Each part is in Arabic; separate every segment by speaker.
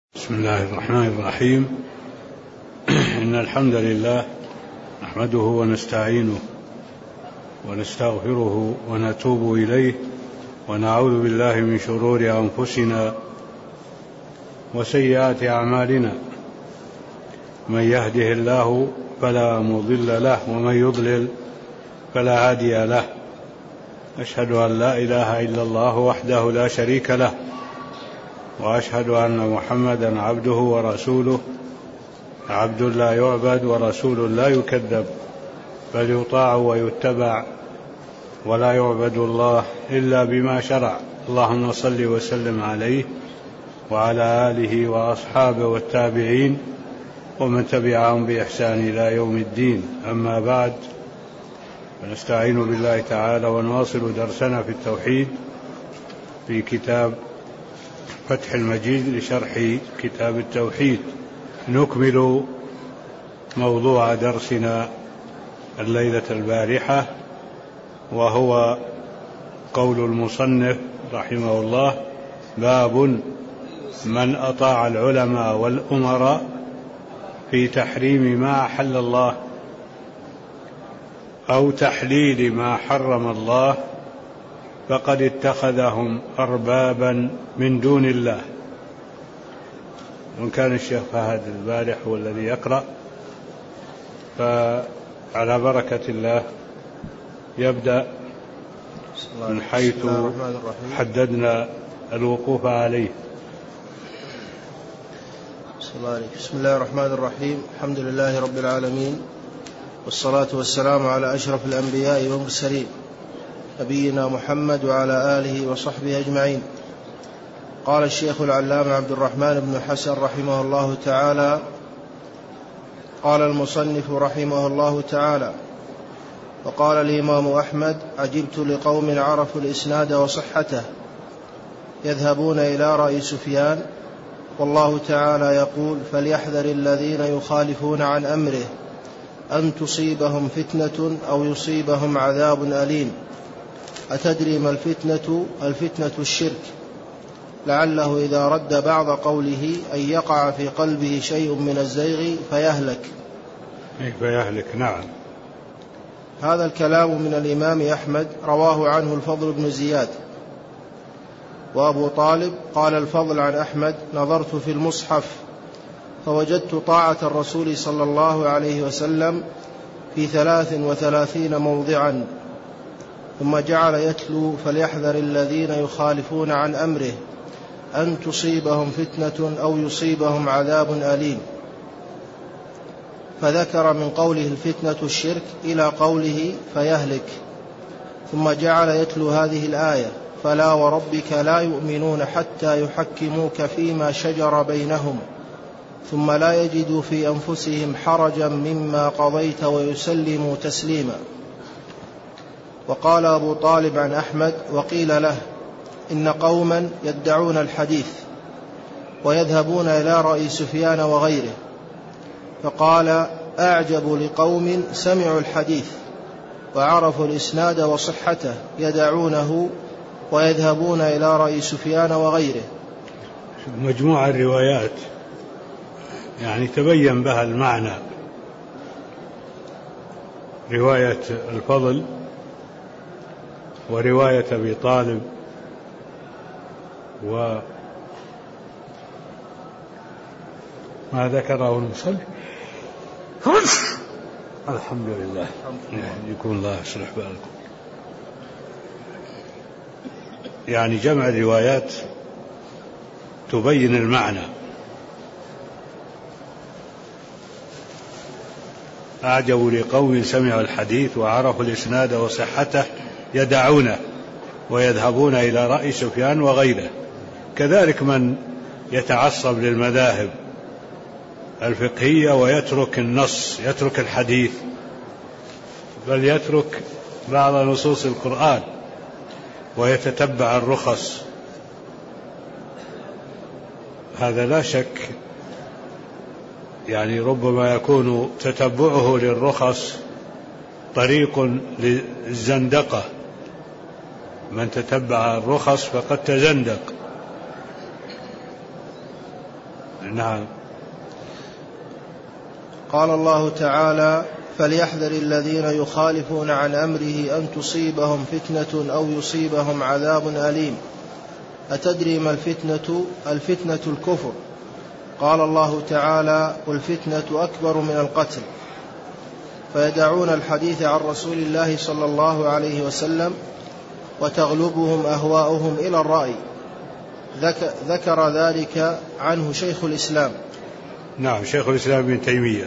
Speaker 1: بسم الله الرحمن الرحيم. إن الحمد لله نحمده ونستعينه ونستغفره ونتوب إليه ونعوذ بالله من شرور أنفسنا وسيئات أعمالنا، من يهده الله فلا مضل له ومن يضلل فلا هادي له. أشهد أن لا إله إلا الله وحده لا شريك له، وأشهد أن محمدا عبده ورسوله، عبد لا يعبد ورسول لا يكذب، بل يطاع ويتبع، ولا يعبد الله إلا بما شرع. اللهم صل وسلم عليه وعلى آله وأصحابه والتابعين ومن تبعهم بإحسان إلى يوم الدين. أما بعد، فنستعين بالله تعالى ونواصل درسنا في التوحيد في كتاب فتح المجيد لشرح كتاب التوحيد. نكمل موضوع درسنا الليلة البارحة، وهو قول المصنف رحمه الله: باب من أطاع العلماء والأمراء في تحريم ما أحل الله أو تحليل ما حرم الله فقد اتخذهم أربابا من دون الله. وإن كان الشيخ فهد البارح هو الذي يقرأ، فعلى بركة الله يبدأ من حيث حددنا الوقوف عليه.
Speaker 2: بسم الله الرحمن الرحيم. الحمد لله رب العالمين، والصلاة والسلام على أشرف الأنبياء والمرسلين، نبينا محمد وعلى آله وصحبه أجمعين. قال الشيخ العلامة عبد الرحمن بن حسن رحمه الله تعالى: قال المصنف رحمه الله تعالى: وقال الإمام أحمد: عجبت لقوم عرفوا الإسناد وصحته يذهبون إلى رأي سفيان، والله تعالى يقول: فليحذر الذين يخالفون عن أمره أن تصيبهم فتنة أو يصيبهم عذاب أليم. أتدري ما الفتنة؟ الفتنة الشرك، لعله إذا رد بعض قوله أن يقع في قلبه شيء من الزيغ فيهلك.
Speaker 1: نعم.
Speaker 2: هذا الكلام من الإمام أحمد، رواه عنه الفضل بن زياد. وأبو طالب قال الفضل عن أحمد: نظرت في المصحف فوجدت طاعة الرسول صلى الله عليه وسلم في 33 موضعا، ثم جعل يتلو: فليحذر الذين يخالفون عن أمره أن تصيبهم فتنة أو يصيبهم عذاب أليم. فذكر من قوله الفتنة الشرك إلى قوله فيهلك، ثم جعل يتلو هذه الآية: فلا وربك لا يؤمنون حتى يحكموك فيما شجر بينهم ثم لا يجدوا في أنفسهم حرجا مما قضيت ويسلموا تسليما. وقال أبو طالب عن أحمد: وقيل له: إن قوما يدعون الحديث ويذهبون إلى رأي سفيان وغيره، فقال: أعجب لقوم سمعوا الحديث وعرفوا الإسناد وصحته يدعونه ويذهبون إلى رأي سفيان وغيره.
Speaker 1: مجموعة الروايات يعني تبين بها المعنى. رواية الفضل ورواية أبي طالب وما ذكره المصنف. الحمد لله، يكون الله يصلح بالكم. يعني جمع الروايات تبين المعنى. أعجب لقوم سمعوا الحديث وعرفوا الإسناد وصحته يدعونه ويذهبون إلى رأي سفيان وغيره. كذلك من يتعصب للمذاهب الفقهية ويترك النص، يترك الحديث، بل يترك بعض نصوص القرآن ويتتبع الرخص، هذا لا شك يعني ربما يكون تتبعه للرخص طريق للزندقة. من تتبع الرخص فقد تزندق. نعم.
Speaker 2: قال الله تعالى: فليحذر الذين يخالفون عن أمره أن تصيبهم فتنة أو يصيبهم عذاب أليم. أتدري ما الفتنة؟ الفتنة الكفر. قال الله تعالى: والفتنة أكبر من القتل. فيدعون الحديث عن رسول الله صلى الله عليه وسلم وتغلبهم أهواؤهم إلى الرأي. ذكر ذلك عنه شيخ الإسلام.
Speaker 1: نعم، شيخ الإسلام ابن تيمية.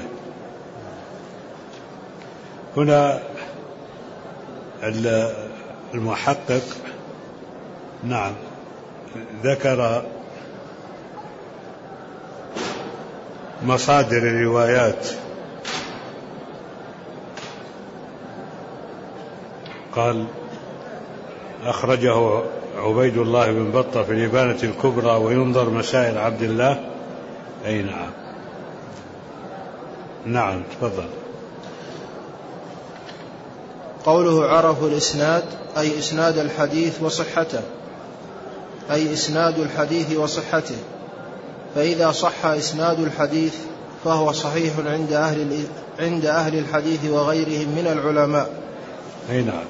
Speaker 1: هنا المحقق نعم ذكر مصادر الروايات. قال: أخرجه عبيد الله بن بطة في الإبانة الكبرى وينظر مسائل عبد الله. أي نعم. نعم تفضل.
Speaker 2: قوله عرفوا الإسناد أي إسناد الحديث وصحته، أي إسناد الحديث وصحته. فإذا صح إسناد الحديث فهو صحيح عند أهل الحديث وغيرهم من العلماء.
Speaker 1: أي نعم.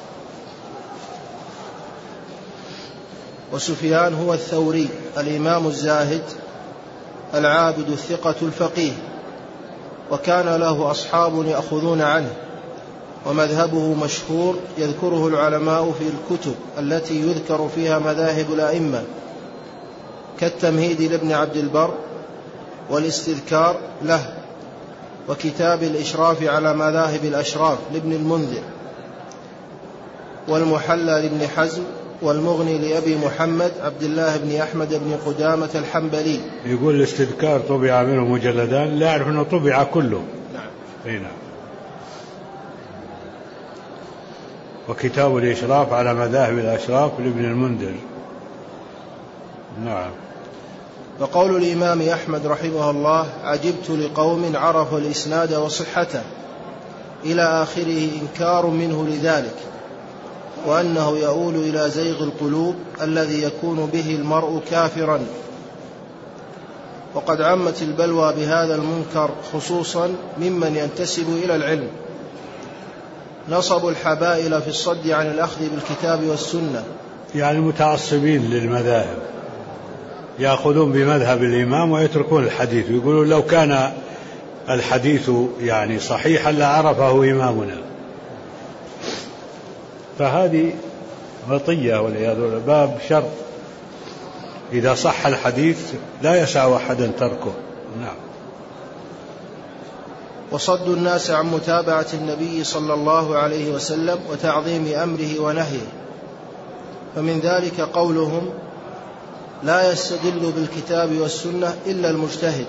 Speaker 2: وسفيان هو الثوري الإمام الزاهد العابد الثقة الفقيه، وكان له أصحاب يأخذون عنه، ومذهبه مشهور يذكره العلماء في الكتب التي يذكر فيها مذاهب الأئمة، كالتمهيد لابن عبد البر، والاستذكار له، وكتاب الإشراف على مذاهب الأشراف لابن المنذر، والمحلى لابن حزم، والمغني لأبي محمد عبد الله بن أحمد بن قدامة الحنبلي.
Speaker 1: يقول الاستذكار طبع منه مجلدان، لا أعرف أنه طبع كله.
Speaker 2: نعم.
Speaker 1: أي نعم. وكتاب الإشراف على مذاهب الأشراف لابن المنذر. نعم.
Speaker 2: وقول الإمام أحمد رحمه الله: عجبت لقوم عرفوا الإسناد وصحته، إلى آخره، إنكار منه لذلك، وأنه يؤول إلى زيغ القلوب الذي يكون به المرء كافرا. وقد عمت البلوى بهذا المنكر خصوصا ممن ينتسب إلى العلم، نصبوا الحبائل في الصد عن الأخذ بالكتاب والسنة،
Speaker 1: يعني متعصبين للمذاهب، يأخذون بمذهب الإمام ويتركون الحديث، ويقولون لو كان الحديث يعني صحيحا لعرفه إمامنا. فهذه مطية والعياذ بالله، باب شر. إذا صح الحديث لا يسع أحدا تركه. نعم.
Speaker 2: وصد الناس عن متابعة النبي صلى الله عليه وسلم وتعظيم أمره ونهيه. فمن ذلك قولهم: لا يستدل بالكتاب والسنة إلا المجتهد،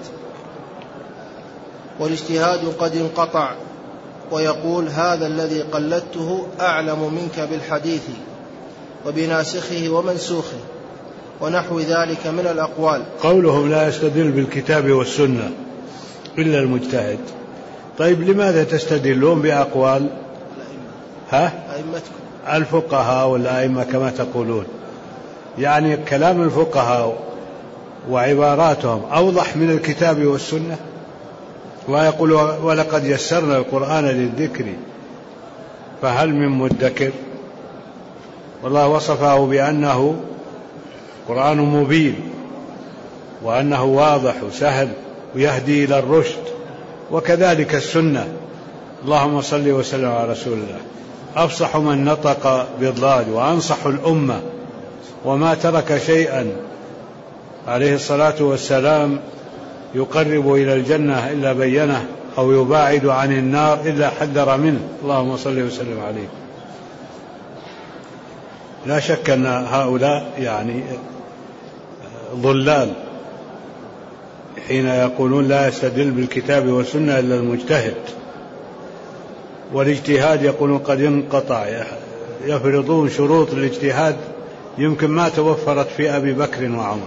Speaker 2: والاجتهاد قد انقطع، ويقول: هذا الذي قلدته أعلم منك بالحديث وبناسخه ومنسوخه، ونحو ذلك من الأقوال.
Speaker 1: قولهم لا يستدل بالكتاب والسنة إلا المجتهد. طيب لماذا تستدلون بأقوال
Speaker 2: أئمتكم
Speaker 1: الفقهاء والأئمة كما تقولون؟ يعني كلام الفقهاء وعباراتهم أوضح من الكتاب والسنة. ويقول: ولقد يسرنا القرآن للذكر فهل من مدكر. والله وصفه بأنه قرآن مبين، وأنه واضح وسهل ويهدي إلى الرشد، وكذلك السنة. اللهم صل وسلم على رسول الله، أفصح من نطق بالضاد وأنصح الأمة، وما ترك شيئا عليه الصلاة والسلام يقرب إلى الجنة إلا بينه، أو يباعد عن النار إلا حذر منه. اللهم صل وسلم عليه. لا شك أن هؤلاء يعني ضلال حين يقولون لا يستدل بالكتاب والسنة إلا المجتهد، والاجتهاد يقولون قد انقطع، يفرضون شروط الاجتهاد يمكن ما توفرت في أبي بكر وعمر،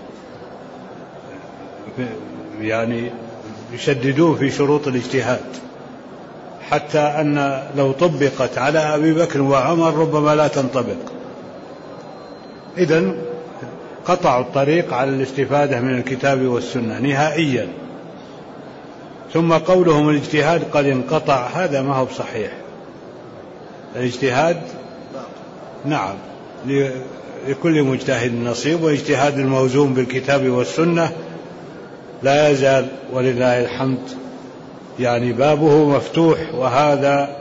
Speaker 1: يعني يشددون في شروط الاجتهاد، حتى أن لو طبقت على أبي بكر وعمر ربما لا تنطبق. إذن قطعوا الطريق على الاستفادة من الكتاب والسنة نهائيا. ثم قولهم الاجتهاد قد انقطع، هذا ما هو بصحيح. الاجتهاد نعم لكل مجتهد نصيب، واجتهاد الموزون بالكتاب والسنة لا يزال ولله الحمد يعني بابه مفتوح. وهذا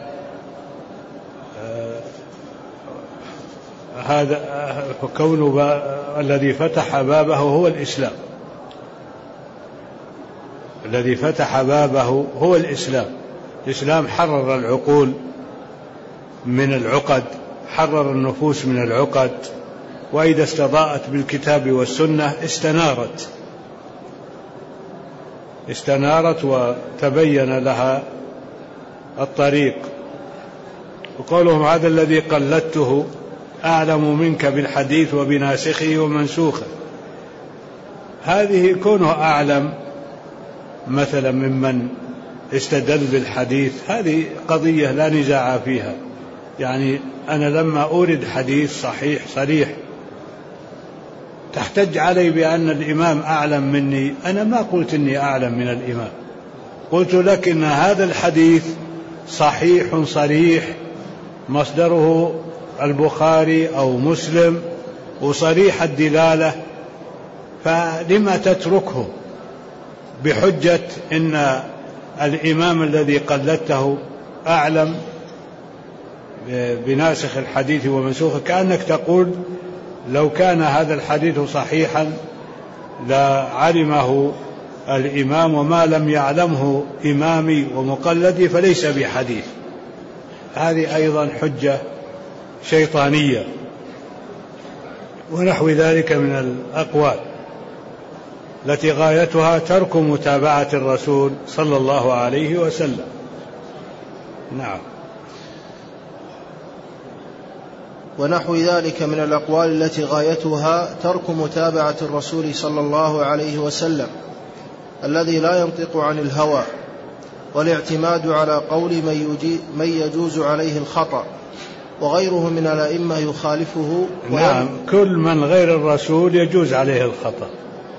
Speaker 1: كون الذي فتح بابه هو الإسلام، الذي فتح بابه هو الإسلام. الإسلام حرر العقول من العقد، حرر النفوس من العقد، وإذا استضاءت بالكتاب والسنة استنارت وتبين لها الطريق. وقولهم هذا الذي قلدته أعلم منك بالحديث وبناسخه ومنسوخه، هذه كونه أعلم مثلا ممن استدل بالحديث هذه قضية لا نزاع فيها. يعني أنا لما أورد حديث صحيح صريح تحتج علي بأن الإمام أعلم مني، أنا ما قلت إني أعلم من الإمام، قلت لك إن هذا الحديث صحيح صريح مصدره البخاري أو مسلم وصريح الدلالة، فلما تتركه بحجة إن الإمام الذي قلدته أعلم بناسخ الحديث ومنسوخه؟ كأنك تقول لو كان هذا الحديث صحيحا لعلمه الإمام وما لم يعلمه إمامي ومقلدي فليس بحديث. هذه أيضا حجة شيطانية ونحو ذلك من الأقوال التي غايتها ترك متابعة الرسول صلى الله عليه وسلم. نعم.
Speaker 2: ونحو ذلك من الأقوال التي غايتها ترك متابعة الرسول صلى الله عليه وسلم الذي لا ينطق عن الهوى، والاعتماد على قول من يجوز عليه الخطأ، وغيره من الأئمة يخالفه.
Speaker 1: نعم، كل من غير الرسول يجوز عليه الخطأ،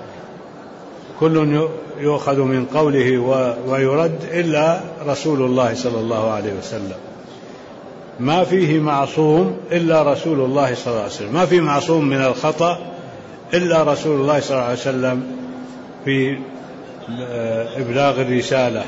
Speaker 1: كل يؤخذ من قوله ويرد إلا رسول الله صلى الله عليه وسلم. ما فيه معصوم إلا رسول الله صلى الله عليه وسلم، ما فيه معصوم من الخطأ إلا رسول الله صلى الله عليه وسلم في إبلاغ الرسالة.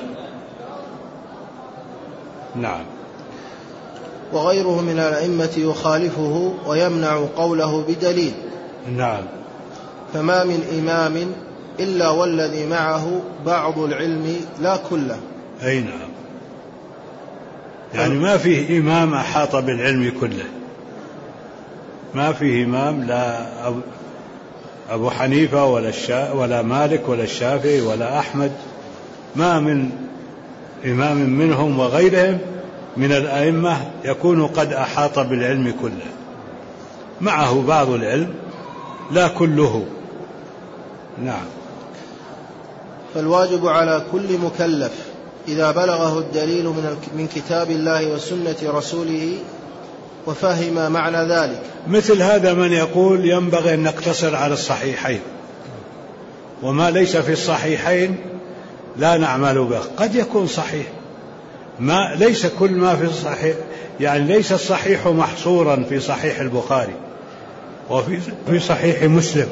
Speaker 1: نعم.
Speaker 2: وغيره من الأئمة يخالفه ويمنع قوله بدليل.
Speaker 1: نعم.
Speaker 2: فما من إمام إلا والذي معه بعض العلم لا كله.
Speaker 1: أي نعم، يعني ما فيه إمام أحاط بالعلم كله، ما فيه إمام لا أبو حنيفة ولا مالك ولا الشافعي ولا أحمد، ما من إمام منهم وغيرهم من الأئمة يكون قد أحاط بالعلم كله، معه بعض العلم لا كله. نعم.
Speaker 2: فالواجب على كل مكلف إذا بلغه الدليل من كتاب الله وسنة رسوله وفهم معنى ذلك.
Speaker 1: مثل هذا من يقول ينبغي أن نقتصر على الصحيحين، وما ليس في الصحيحين لا نعمل به. قد يكون صحيح، ليس كل ما في الصحيح، يعني ليس الصحيح محصورا في صحيح البخاري وفي صحيح مسلم،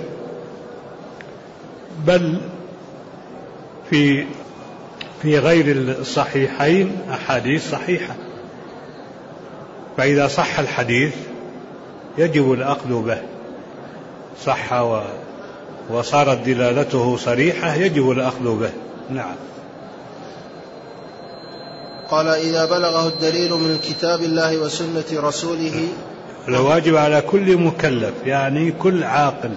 Speaker 1: بل في غير الصحيحين أحاديث صحيحة، فإذا صح الحديث يجب الأخذ به، صح وصارت دلالته صريحة يجب الأخذ به. نعم.
Speaker 2: قال إذا بلغه الدليل من كتاب الله وسنة رسوله.
Speaker 1: الواجب على كل مكلف يعني كل عاقل،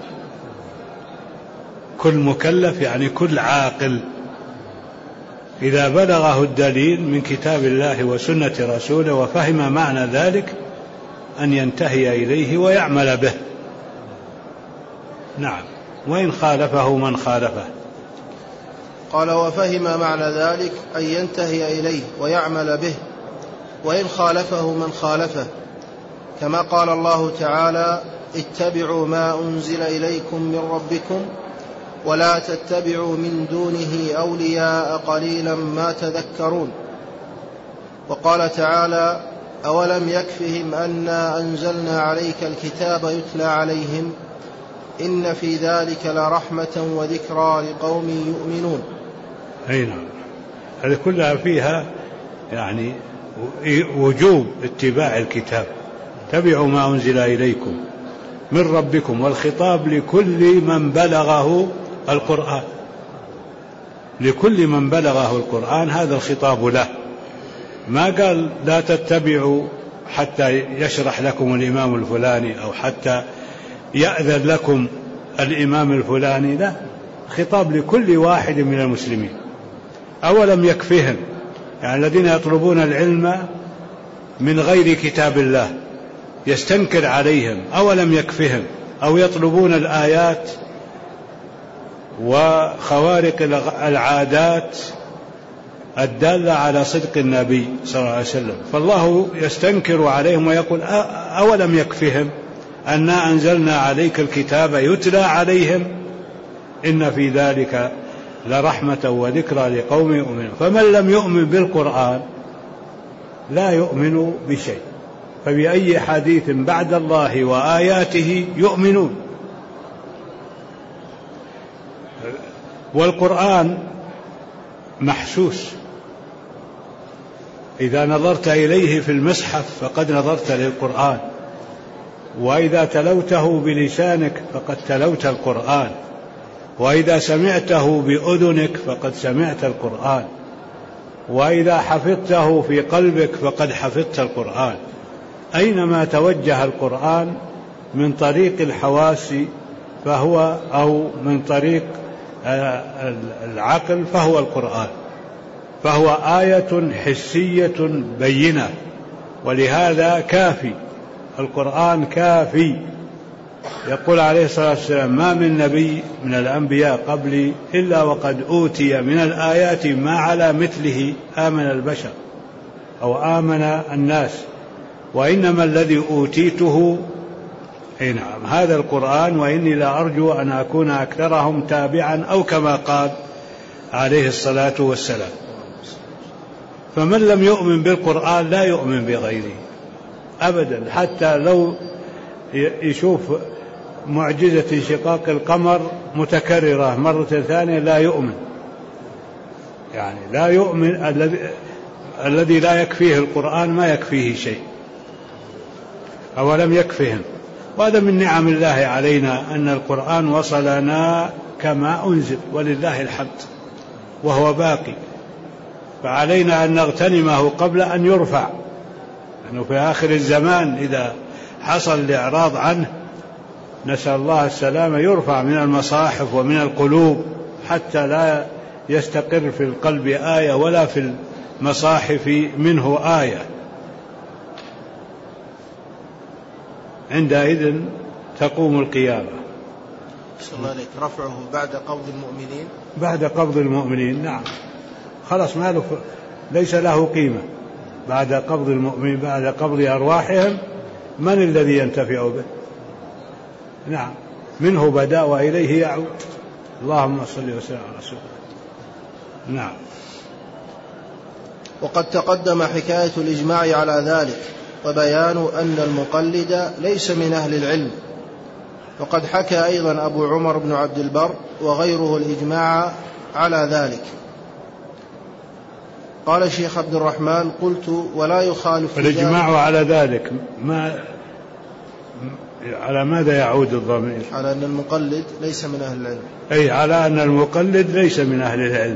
Speaker 1: كل مكلف يعني كل عاقل، إذا بلغه الدليل من كتاب الله وسنة رسوله وفهم معنى ذلك أن ينتهي إليه ويعمل به. نعم. وإن خالفه من خالفه.
Speaker 2: قال وفهم معنى ذلك أن ينتهي إليه ويعمل به، وإن خالفه من خالفه، كما قال الله تعالى اتبعوا ما أنزل إليكم من ربكم ولا تتبعوا من دونه أولياء قليلا ما تذكرون. وقال تعالى: أولم يكفهم أنا أنزلنا عليك الكتاب يتلى عليهم إن في ذلك لرحمة وذكرى لقوم يؤمنون.
Speaker 1: أي نعم، هذه كلها فيها يعني وجوب اتباع الكتاب. اتبعوا ما أنزل إليكم من ربكم، والخطاب لكل من بلغه القرآن، لكل من بلغه القرآن هذا الخطاب له. ما قال لا تتبعوا حتى يشرح لكم الإمام الفلاني أو حتى يأذن لكم الإمام الفلاني، لا، خطاب لكل واحد من المسلمين. أولم يكفهم، يعني الذين يطلبون العلم من غير كتاب الله يستنكر عليهم، أولم يكفهم، أو يطلبون الآيات وخوارق العادات الدالة على صدق النبي صلى الله عليه وسلم، فالله يستنكر عليهم ويقول: أولم يكفهم أنا أنزلنا عليك الكتاب يتلى عليهم إن في ذلك لرحمة وذكرى لقوم يؤمنون. فمن لم يؤمن بالقرآن لا يؤمن بشيء، فبأي حديث بعد الله وآياته يؤمنون؟ والقرآن محسوس، إذا نظرت إليه في المصحف فقد نظرت للقرآن، وإذا تلوته بلسانك فقد تلوت القرآن، وإذا سمعته بأذنك فقد سمعت القرآن، وإذا حفظته في قلبك فقد حفظت القرآن. أينما توجه القرآن من طريق الحواس فهو، أو من طريق العقل، فهو القرآن، فهو آية حسية بينة، ولهذا كافي، القرآن كافي. يقول عليه الصلاة والسلام: ما من نبي من الأنبياء قبلي إلا وقد أوتي من الآيات ما على مثله آمن البشر أو آمن الناس، وإنما الذي أوتيته نعم هذا القرآن، وإني لا أرجو أن أكون أكثرهم تابعا، أو كما قال عليه الصلاة والسلام. فمن لم يؤمن بالقرآن لا يؤمن بغيره أبدا، حتى لو يشوف معجزة انشقاق القمر متكررة مرة ثانية لا يؤمن، يعني لا يؤمن. الذي لا يكفيه القرآن ما يكفيه شيء. أولم يكفهم، وهذا من نعم الله علينا أن القرآن وصلنا كما أنزل ولله الحمد، وهو باقي، فعلينا أن نغتنمه قبل أن يرفع، لأنه في آخر الزمان إذا حصل الإعراض عنه نسأل الله السلامة يرفع من المصاحف ومن القلوب حتى لا يستقر في القلب آية ولا في المصاحف منه آية. عندئذ تقوم القيامة.
Speaker 2: صلى الله عليك. رفعه بعد قبض المؤمنين،
Speaker 1: بعد قبض المؤمنين، نعم، خلاص ما له، ليس له قيمة بعد قبض المؤمنين، بعد قبض أرواحهم من الذي ينتفع به؟ نعم، منه بدأ وإليه يعود. اللهم صل وسلم على رسول الله. نعم.
Speaker 2: وقد تقدم حكاية الإجماع على ذلك، وبيان أن المقلد ليس من أهل العلم. وقد حكى أيضا أبو عمر بن عبد البر وغيره الإجماع على ذلك. قال الشيخ عبد الرحمن: قلت ولا يخالف
Speaker 1: الإجماع على ذلك، على ماذا يعود الضمير؟
Speaker 2: على أن المقلد ليس من أهل العلم.
Speaker 1: أي على أن المقلد ليس من أهل العلم.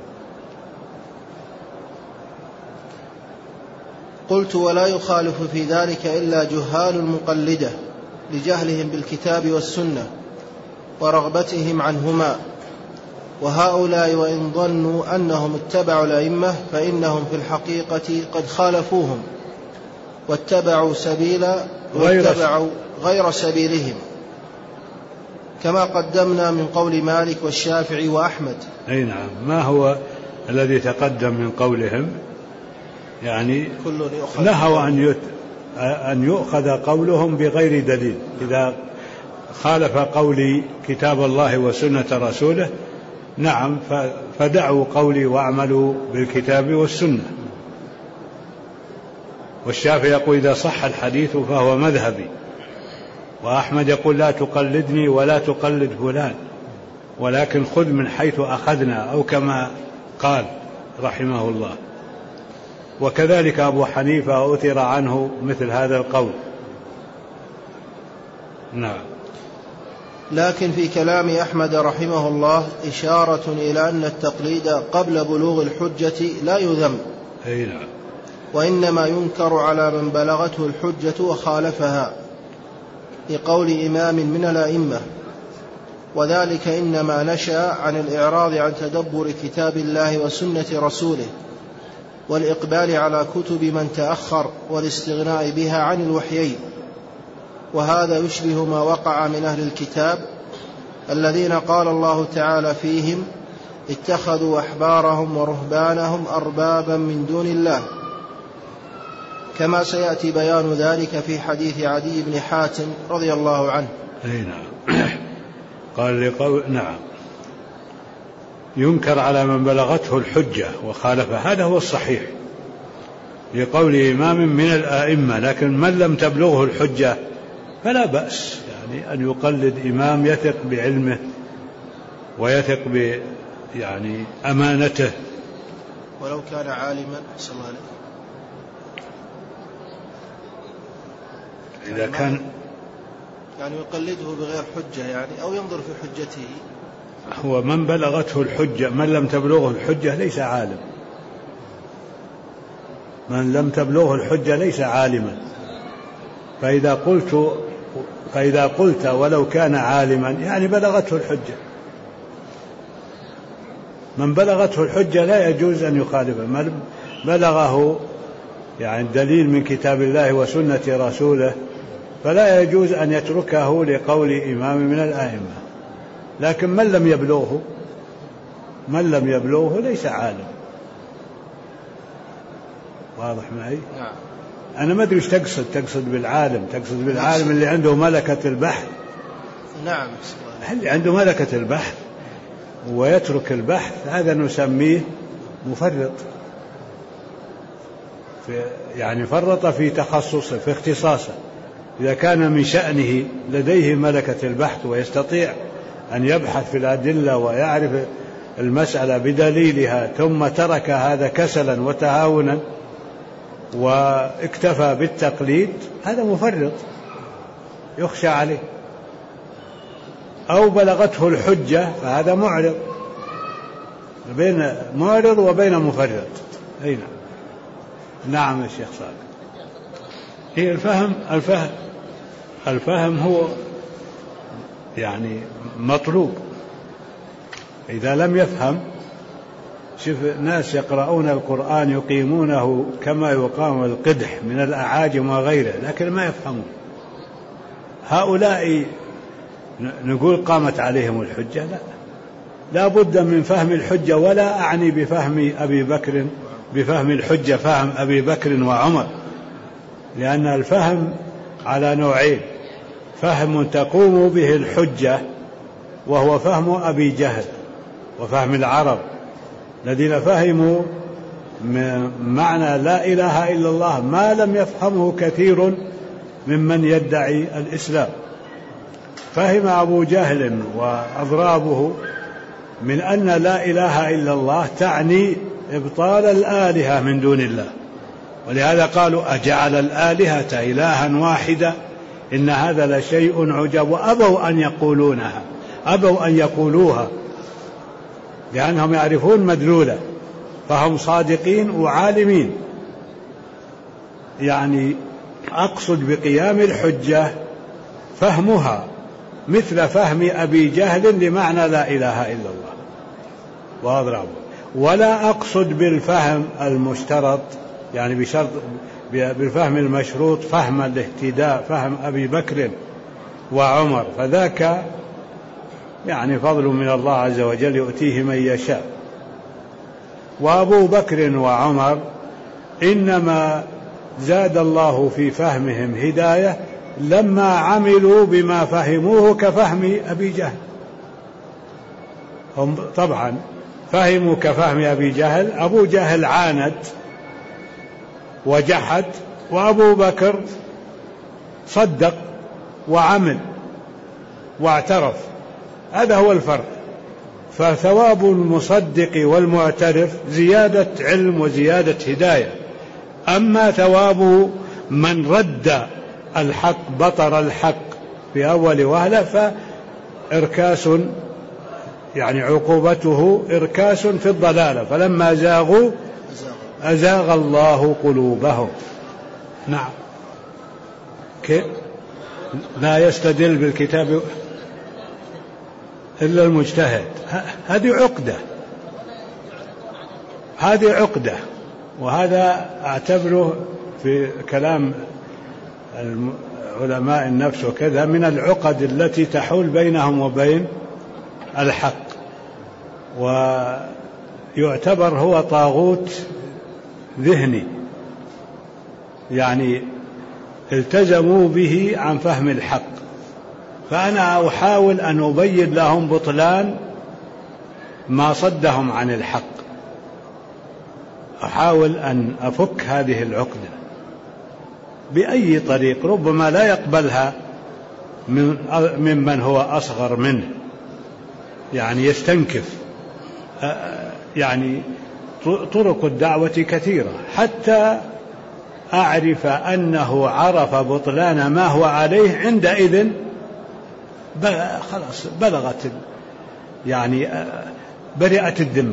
Speaker 2: قلت ولا يخالف في ذلك إلا جهال المقلدة لجهلهم بالكتاب والسنة ورغبتهم عنهما، وهؤلاء وإن ظنوا أنهم اتبعوا الأئمة فإنهم في الحقيقة قد خالفوهم واتبعوا غير سبيلهم، كما قدمنا من قول مالك والشافعي وأحمد.
Speaker 1: أي نعم. ما هو الذي تقدم من قولهم؟ يعني نهوا أن يؤخذ قولهم بغير دليل. إذا خالف قولي كتاب الله وسنة رسوله نعم فدعوا قولي واعملوا بالكتاب والسنة. والشافعي يقول إذا صح الحديث فهو مذهبي، وأحمد يقول لا تقلدني ولا تقلد فلان ولكن خذ من حيث أخذنا، أو كما قال رحمه الله. وكذلك أبو حنيفة أثر عنه مثل هذا القول. نعم.
Speaker 2: لكن في كلام أحمد رحمه الله إشارة إلى أن التقليد قبل بلوغ الحجة لا يذم،
Speaker 1: نعم.
Speaker 2: وإنما ينكر على من بلغته الحجة وخالفها، لقول إمام من الأئمة، وذلك إنما نشأ عن الإعراض عن تدبر كتاب الله وسنة رسوله، والإقبال على كتب من تأخر، والاستغناء بها عن الوحيين. وهذا يشبه ما وقع من أهل الكتاب الذين قال الله تعالى فيهم اتخذوا أحبارهم ورهبانهم أربابا من دون الله، كما سيأتي بيان ذلك في حديث عدي بن حاتم رضي الله عنه.
Speaker 1: نعم. قال نعم ينكر على من بلغته الحجة وخالف، هذا هو الصحيح لقول إمام من الآئمة. لكن من لم تبلغه الحجة فلا بأس يعني أن يقلد إمام يثق بعلمه ويثق يعني أمانته
Speaker 2: ولو كان عالما.
Speaker 1: إذا كان
Speaker 2: يعني يقلده بغير حجة يعني، أو ينظر في حجته.
Speaker 1: هو من بلغته الحجة، من لم تبلغه الحجة ليس عالم، من لم تبلغه الحجة ليس عالما. فإذا قلت ولو كان عالما يعني بلغته الحجة. من بلغته الحجة لا يجوز أن يخالفه، من بلغه يعني الدليل من كتاب الله وسنة رسوله فلا يجوز أن يتركه لقول إمام من الآئمة. لكن من لم يبلغه ليس عالم. واضح معي؟
Speaker 2: نعم.
Speaker 1: أنا ما أدري إيش تقصد بالعالم. تقصد بالعالم اللي عنده ملكة البحث؟
Speaker 2: نعم.
Speaker 1: اللي عنده ملكة البحث ويترك البحث هذا نسميه مفرط، يعني فرط في تخصصه في اختصاصه. إذا كان من شأنه لديه ملكة البحث ويستطيع أن يبحث في الأدلة ويعرف المسألة بدليلها ثم ترك هذا كسلا وتهاونا واكتفى بالتقليد، هذا مفرط يخشى عليه. أو بلغته الحجة فهذا معرض، بين معرض وبين مفرط. هنا نعم يا شيخ صالح. هي الفهم هو يعني مطلوب. إذا لم يفهم، شوف ناس يقرؤون القرآن يقيمونه كما يقام القدح من الأعاجم وغيره، لكن ما يفهمون. هؤلاء نقول قامت عليهم الحجة؟ لا بد من فهم الحجة. ولا أعني بفهم الحجة فهم أبي بكر وعمر، لأن الفهم على نوعين: فهم تقوم به الحجة وهو فهم أبي جهل، وفهم العرب الذين فهموا معنى لا إله إلا الله ما لم يفهمه كثير ممن يدعي الإسلام. فهم أبو جهل وأضرابه من أن لا إله إلا الله تعني إبطال الآلهة من دون الله، ولهذا قالوا أجعل الآلهة إلها واحدا إن هذا لشيء عجب. وأبوا أن يقولوها لأنهم يعرفون مدلوله، فهم صادقين وعالمين. يعني أقصد بقيام الحجة فهمها مثل فهم أبي جهل لمعنى لا إله إلا الله وأضرابه. ولا أقصد بالفهم المشترط يعني بشرط بالفهم المشروط فهم الاهتداء، فهم أبي بكر وعمر، فذاك يعني فضل من الله عز وجل يؤتيه من يشاء. وأبو بكر وعمر إنما زاد الله في فهمهم هداية لما عملوا بما فهموه كفهم أبي جهل. هم طبعا فهموا كفهم أبي جهل، أبو جهل عاند وجحد، وأبو بكر صدق وعمل واعترف. هذا هو الفرق. فثواب المصدق والمعترف زيادة علم وزيادة هداية، أما ثواب من رد الحق بطر الحق في أول وهلة فإركاس، يعني عقوبته إركاس في الضلالة، فلما زاغوا أزاغ الله قلوبهم. نعم. لا يستدل بالكتاب إلا المجتهد. هذه عقدة، وهذا أعتبره في كلام علماء النفس وكذا من العقد التي تحول بينهم وبين الحق، ويعتبر هو طاغوت ذهني، يعني التزموا به عن فهم الحق. فأنا أحاول أن أبين لهم بطلان ما صدهم عن الحق، أحاول أن أفك هذه العقدة بأي طريق، ربما لا يقبلها ممن هو أصغر منه، يعني يستنكف. يعني طرق الدعوة كثيرة حتى أعرف أنه عرف بطلان ما هو عليه، عندئذ خلاص بلغت، يعني برئت الذمة.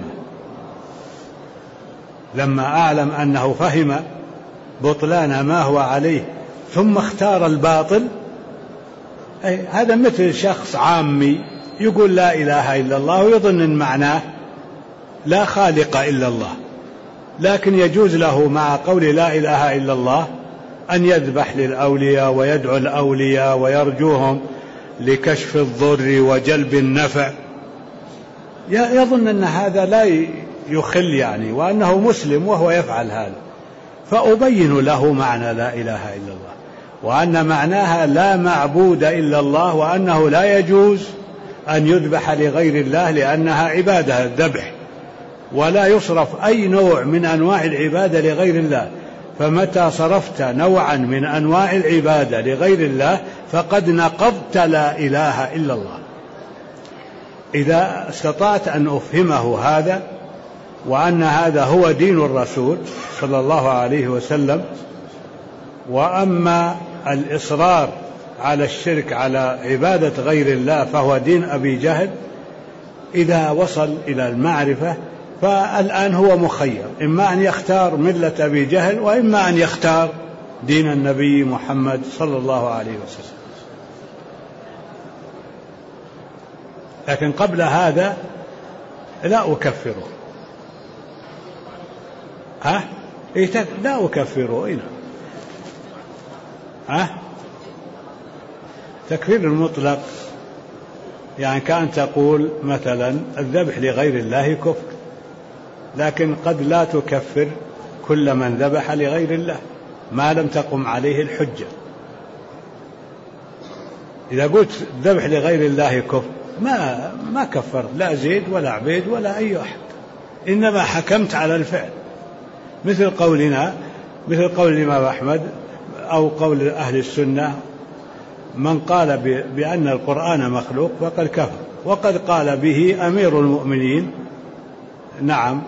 Speaker 1: لما أعلم أنه فهم بطلان ما هو عليه ثم اختار الباطل، هذا مثل شخص عامي يقول لا إله إلا الله ويظن أن معناه لا خالق إلا الله، لكن يجوز له مع قول لا إله إلا الله أن يذبح للأولياء ويدعو الأولياء ويرجوهم لكشف الضر وجلب النفع، يظن أن هذا لا يخل يعني، وأنه مسلم وهو يفعل هذا. فأبين له معنى لا إله إلا الله، وأن معناها لا معبود إلا الله، وأنه لا يجوز أن يذبح لغير الله لأنها عبادة الذبح، ولا يصرف أي نوع من أنواع العبادة لغير الله. فمتى صرفت نوعا من أنواع العبادة لغير الله فقد نقضت لا إله إلا الله. إذا استطعت أن أفهمه هذا، وأن هذا هو دين الرسول صلى الله عليه وسلم، وأما الإصرار على الشرك على عبادة غير الله فهو دين أبي جهل، إذا وصل إلى المعرفة فالآن هو مخير، إما أن يختار ملة أبي جهل وإما أن يختار دين النبي محمد صلى الله عليه وسلم. لكن قبل هذا لا أكفره. لا أكفره. تكفير المطلق يعني كأن تقول مثلا الذبح لغير الله كفر، لكن قد لا تكفر كل من ذبح لغير الله ما لم تقم عليه الحجة. إذا قلت الذبح لغير الله كفر ما كفر لا زيد ولا عبيد ولا أي أحد، إنما حكمت على الفعل، مثل قول الإمام أحمد أو قول أهل السنة: من قال بأن القرآن مخلوق فقد كفر، وقد قال به أمير المؤمنين. نعم،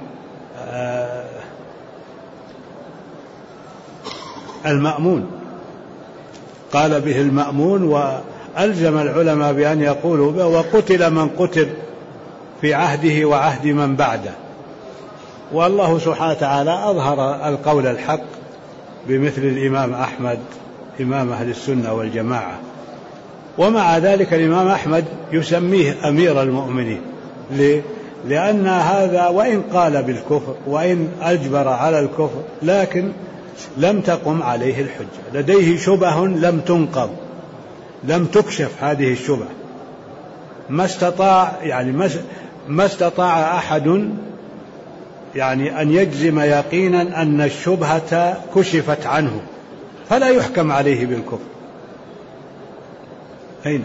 Speaker 1: المأمون قال به المأمون، وألزم العلماء بأن يقولوا به، وقتل من قتل في عهده وعهد من بعده. والله سبحانه وتعالى أظهر القول الحق بمثل الإمام أحمد إمام أهل السنة والجماعة، ومع ذلك الإمام أحمد يسميه أمير المؤمنين، لأن هذا وإن قال بالكفر وإن أجبر على الكفر لكن لم تقم عليه الحجة، لديه شبه لم تنقض، لم تكشف هذه الشبه. ما استطاع أحد يعني أن يجزم يقينا أن الشبهة كشفت عنه فلا يحكم عليه بالكفر. أين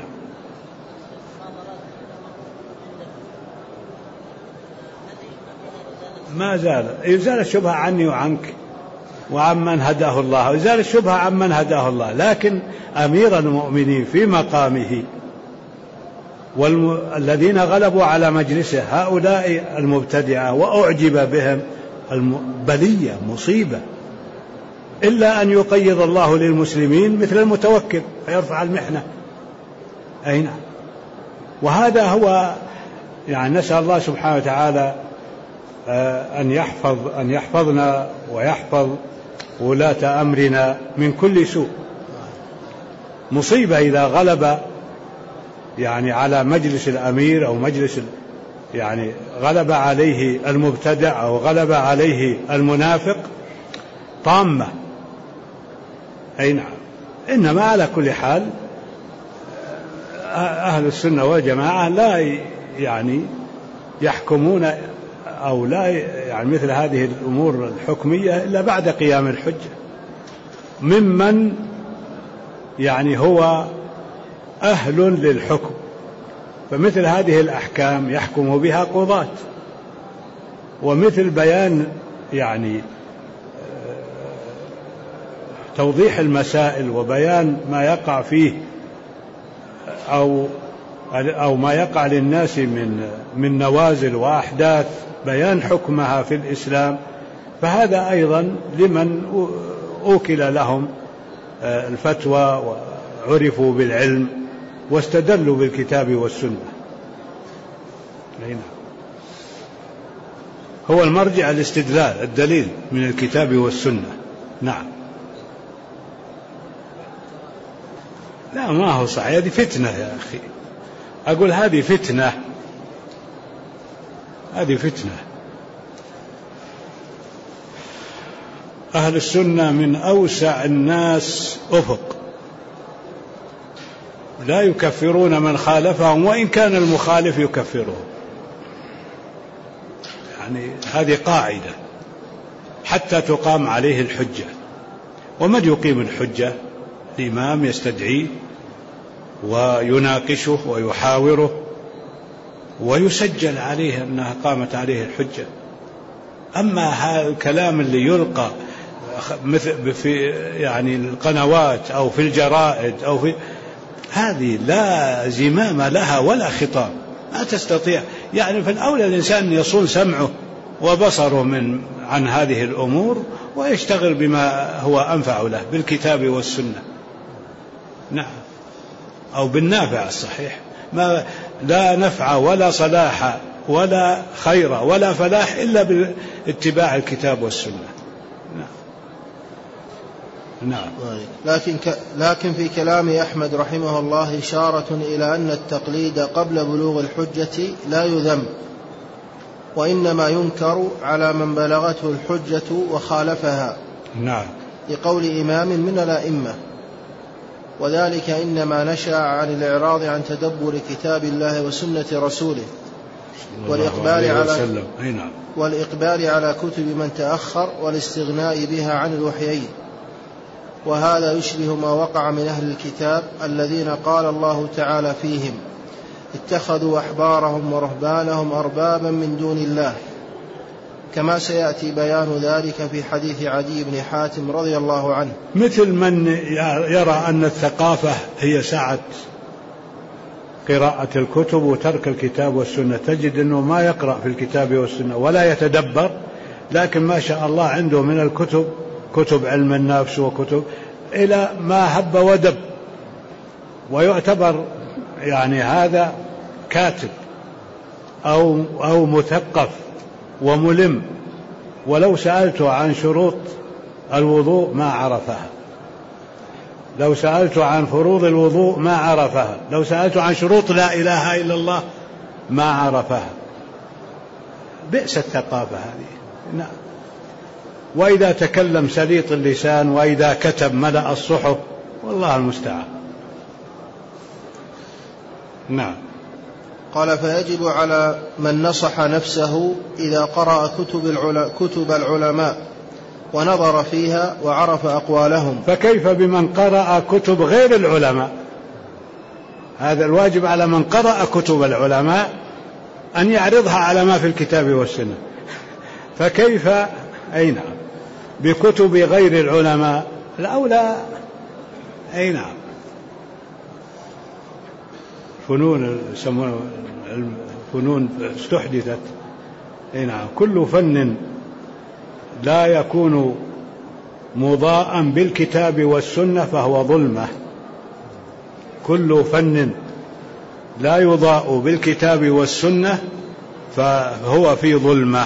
Speaker 1: ما يزال الشبهة عني وعنك وعمن هداه الله، ويزال الشبهة عمن هداه الله، لكن أمير المؤمنين في مقامه والذين غلبوا على مجلسه هؤلاء المبتدعة وأعجب بهم بلية مصيبة، إلا أن يقيض الله للمسلمين مثل المتوكل فيرفع المحنة. أين وهذا هو يعني نسأل الله سبحانه وتعالى أن يحفظنا ويحفظ ولاة أمرنا من كل سوء. مصيبة إذا غلب يعني على مجلس الأمير أو مجلس يعني غلب عليه المبتدع أو غلب عليه المنافق طامة. أي نعم. إنما على كل حال أهل السنة والجماعة لا يعني يحكمون أو لا يعني مثل هذه الأمور الحكمية إلا بعد قيام الحجة ممن يعني هو أهل للحكم، فمثل هذه الأحكام يحكم بها قضاة، ومثل بيان يعني توضيح المسائل وبيان ما يقع فيه أو ما يقع للناس من نوازل وأحداث بيان حكمها في الإسلام، فهذا أيضا لمن أوكل لهم الفتوى وعرفوا بالعلم واستدلوا بالكتاب والسنة. هو المرجع الاستدلال الدليل من الكتاب والسنة. نعم. لا ما هو صحيح، هذه فتنة يا أخي، أقول هذه فتنة، هذه فتنة. أهل السنة من أوسع الناس أفق، لا يكفرون من خالفهم وإن كان المخالف يكفره، يعني هذه قاعدة حتى تقام عليه الحجة. ومن يقيم الحجة؟ الإمام يستدعيه ويناقشه ويحاوره ويسجل عليه أنها قامت عليه الحجة. أما هذا الكلام اللي يلقى مثل في يعني القنوات أو في الجرائد أو في هذه لا زمام لها ولا خطاب، ما تستطيع يعني. فالأولى الإنسان يصون سمعه وبصره عن هذه الأمور ويشتغل بما هو أنفع له بالكتاب والسنة. نعم. أو بالنافع الصحيح، ما لا نفع ولا صلاح ولا خير ولا فلاح إلا باتباع الكتاب والسنة. نعم.
Speaker 2: لكن في كلام أحمد رحمه الله إشارة إلى أن التقليد قبل بلوغ الحجة لا يذم، وإنما ينكر على من بلغته الحجة وخالفها.
Speaker 1: نعم.
Speaker 2: لقول إمام من الأئمة، وذلك إنما نشأ عن الإعراض عن تدبر كتاب الله وسنة رسوله والإقبال على كتب من تأخر والاستغناء بها عن الوحيين. وهذا يشبه ما وقع من أهل الكتاب الذين قال الله تعالى فيهم: اتخذوا أحبارهم ورهبانهم أربابا من دون الله، كما سيأتي بيان ذلك في حديث عدي بن حاتم رضي الله عنه.
Speaker 1: مثل من يرى أن الثقافة هي ساعة قراءة الكتب وترك الكتاب والسنة، تجد أنه ما يقرأ في الكتاب والسنة ولا يتدبر، لكن ما شاء الله عنده من الكتب كتب علم النفس وكتب إلى ما هب ودب، ويعتبر يعني هذا كاتب أو مثقف وملم، ولو سألته عن شروط الوضوء ما عرفها، لو سألته عن فروض الوضوء ما عرفها، لو سألته عن شروط لا إله إلا الله ما عرفها. بئس الثقافة هذه. نعم. وإذا تكلم سليط اللسان، وإذا كتب ملأ
Speaker 2: قال فيجب على من نصح نفسه إذا قرأ كتب العلماء ونظر فيها وعرف أقوالهم.
Speaker 1: فكيف بمن قرأ كتب غير العلماء؟ هذا الواجب على من قرأ كتب العلماء أن يعرضها على ما في الكتاب والسنة، فكيف أي نعم بكتب غير العلماء؟ الأولى أي نعم فنون استحدثت، أي نعم كل فن لا يكون مضاء بالكتاب والسنة فهو ظلمة، كل فن لا يضاء بالكتاب والسنة فهو في ظلمة.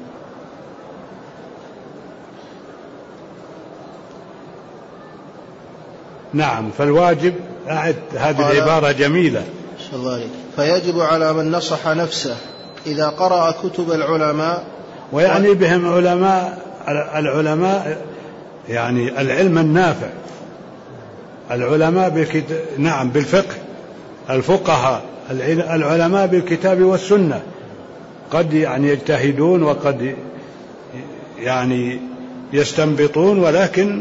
Speaker 1: نعم فالواجب هذه العبارة جميلة.
Speaker 2: فيجب على من نصح نفسه إذا قرأ كتب العلماء،
Speaker 1: ويعني بهم العلماء يعني العلم النافع، العلماء نعم بالفقه، الفقهاء العلماء بالكتاب والسنة، قد يعني يجتهدون وقد يعني يستنبطون، ولكن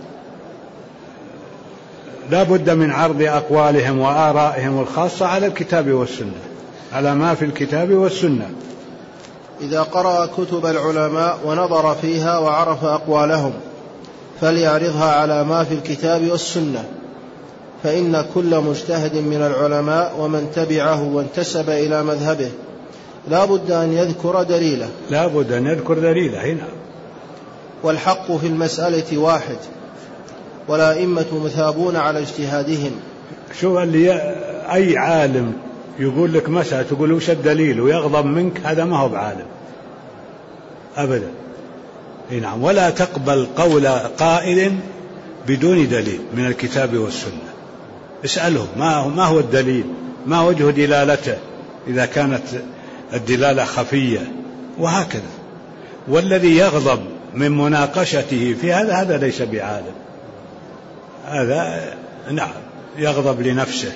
Speaker 1: لا بد من عرض أقوالهم وآرائهم الخاصة على الكتاب والسنة، على ما في الكتاب والسنة.
Speaker 2: إذا قرأ كتب العلماء ونظر فيها وعرف أقوالهم فليعرضها على ما في الكتاب والسنة، فإن كل مجتهد من العلماء ومن تبعه وانتسب إلى مذهبه لا بد أن يذكر دليله، هنا. والحق في المسألة واحد والأئمة مثابون على اجتهادهم.
Speaker 1: شو اللي أي عالم يقول لك مسألة تقول وش الدليل ويغضب منك، هذا ما هو بعالم أبدا، نعم. ولا تقبل قول قائل بدون دليل من الكتاب والسنة، اسأله ما هو الدليل، ما وجه دلالته إذا كانت الدلالة خفية، وهكذا. والذي يغضب من مناقشته في هذا ليس بعالم، هذا نعم يغضب لنفسه.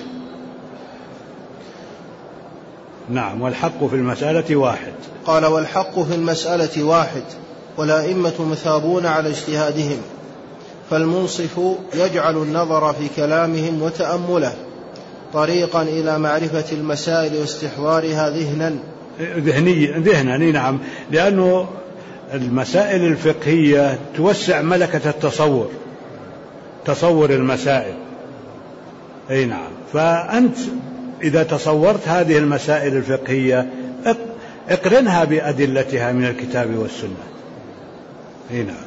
Speaker 1: نعم والحق في المسألة واحد.
Speaker 2: قال والحق في المسألة واحد والأئمة مثابون على اجتهادهم، فالمنصف يجعل النظر في كلامهم وتأمله طريقا إلى معرفة المسائل واستحضارها
Speaker 1: ذهنا، نعم، لأنه المسائل الفقهية توسع ملكة تصور المسائل، أي نعم. فأنت إذا تصورت هذه المسائل الفقهية اقرنها بأدلتها من الكتاب والسنة، أي نعم،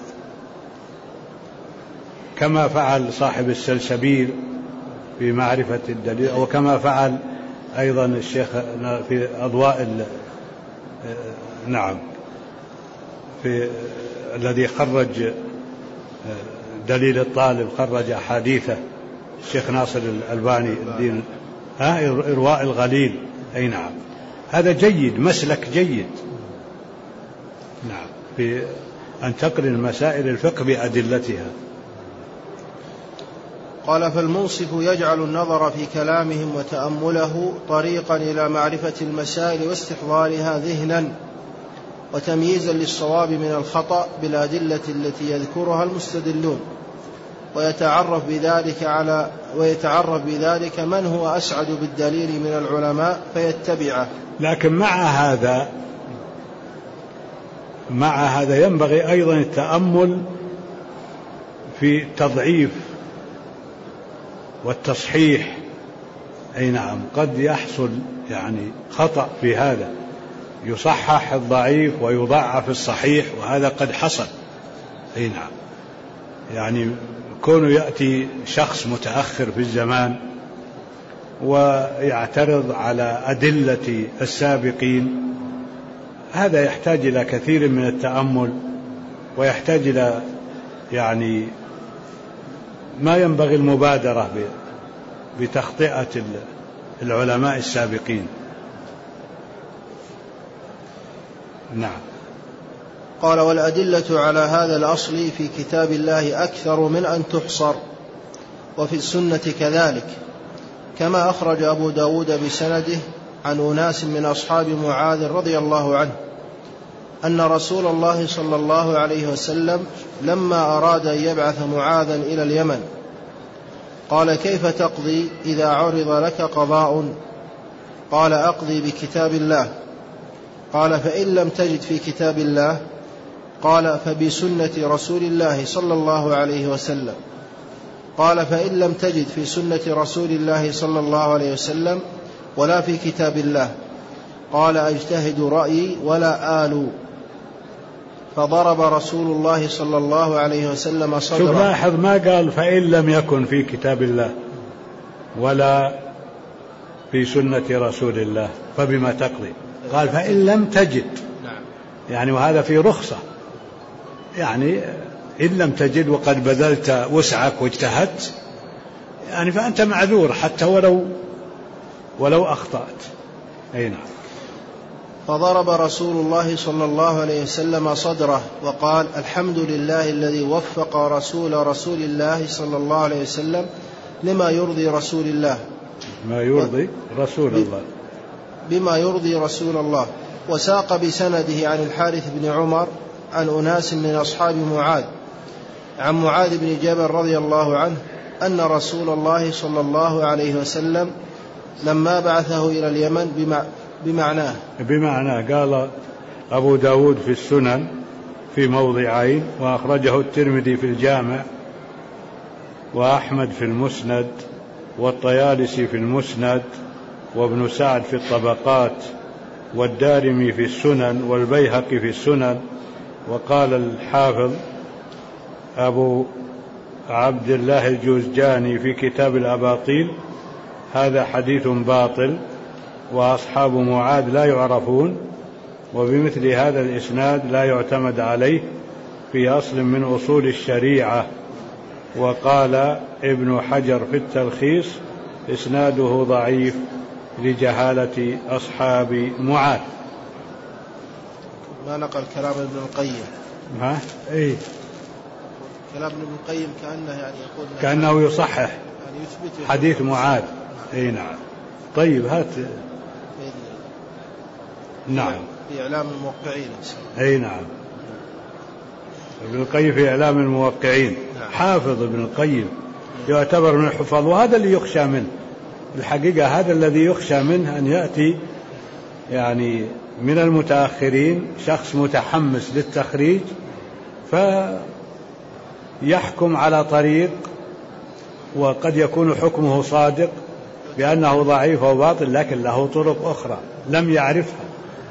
Speaker 1: كما فعل صاحب السلسبيل في معرفة الدليل، وكما فعل أيضا الشيخ في أضواء نعم في الذي خرج دليل الطالب، خرج أحاديثه الشيخ ناصر الألباني الدين إرواء الغليل، أي نعم، هذا جيد، مسلك جيد، نعم، في أن تقرن مسائل الفقه بأدلتها.
Speaker 2: قال فالمنصف يجعل النظر في كلامهم وتأمله طريقا إلى معرفة المسائل واستحضارها ذهنا وتمييزا للصواب من الخطأ بالأدلة التي يذكرها المستدلون، ويتعرف بذلك من هو أسعد بالدليل من العلماء فيتبعه.
Speaker 1: لكن مع هذا ينبغي أيضا التأمل في التضعيف والتصحيح، أي نعم، قد يحصل يعني خطأ في هذا، يصحح الضعيف ويضعف الصحيح، وهذا قد حصل، أي نعم، يعني كونه يأتي شخص متأخر في الزمان ويعترض على أدلة السابقين، هذا يحتاج إلى كثير من التأمل، ويحتاج إلى يعني ما ينبغي المبادرة بتخطئة العلماء السابقين. نعم.
Speaker 2: قال والأدلة على هذا الأصل في كتاب الله أكثر من أن تحصر، وفي السنة كذلك، كما أخرج أبو داود بسنده عن أناس من أصحاب معاذ رضي الله عنه أن رسول الله صلى الله عليه وسلم لما أراد أن يبعث معاذا إلى اليمن قال: كيف تقضي إذا عرض لك قضاء؟ قال: أقضي بكتاب الله. قال: فإن لم تجد في كتاب الله؟ قال: فبسنة رسول الله صلى الله عليه وسلم. قال: فإن لم تجد في سنة رسول الله صلى الله عليه وسلم ولا في كتاب الله؟ قال: أجتهد رأيي ولا آل. فضرب رسول الله صلى الله عليه وسلم صدره.
Speaker 1: شوف، لاحظ، ما قال فإن لم يكن في كتاب الله ولا في سنة رسول الله فبما تقضي، قال فإن لم تجد. يعني وهذا في رخصة، يعني إن لم تجد وقد بذلت وسعك واجتهدت يعني فأنت معذور حتى ولو أخطأت. أي نعم.
Speaker 2: فضرب رسول الله صلى الله عليه وسلم صدره وقال: الحمد لله الذي وفق رسول الله صلى الله عليه وسلم لما يرضي رسول الله.
Speaker 1: ما يرضي رسول الله.
Speaker 2: بما يرضي رسول الله. وساق بسنده عن الحارث بن عمر عن أناس من أصحاب معاذ عن معاذ بن جبل رضي الله عنه أن رسول الله صلى الله عليه وسلم لما بعثه إلى اليمن بمعناه
Speaker 1: قال أبو داود في السنن في موضعين، وأخرجه الترمذي في الجامع، وأحمد في المسند، والطيالسي في المسند، وابن سعد في الطبقات، والدارمي في السنن، والبيهقي في السنن. وقال الحافظ أبو عبد الله الجوزجاني في كتاب الأباطيل: هذا حديث باطل وأصحاب معاذ لا يعرفون، وبمثل هذا الإسناد لا يعتمد عليه في أصل من أصول الشريعة. وقال ابن حجر في التلخيص: إسناده ضعيف لجهالة أصحاب معاذ.
Speaker 2: ما نقل كلام ابن القيم.
Speaker 1: إيه؟
Speaker 2: كلام ابن القيم
Speaker 1: كأنه يصحح يعني حديث معاذ. أي نعم. طيب، هات. نعم.
Speaker 2: في إعلام الموقعين.
Speaker 1: أي نعم. ابن القيم في إعلام الموقعين. نعم. حافظ ابن القيم يعتبر من الحفاظ، وهذا اللي يخشى منه الحقيقة. هذا الذي يخشى منه أن يأتي يعني من المتأخرين شخص متحمس للتخريج فيحكم على طريق وقد يكون حكمه صادق بأنه ضعيف وباطل، لكن له طرق أخرى لم يعرفها،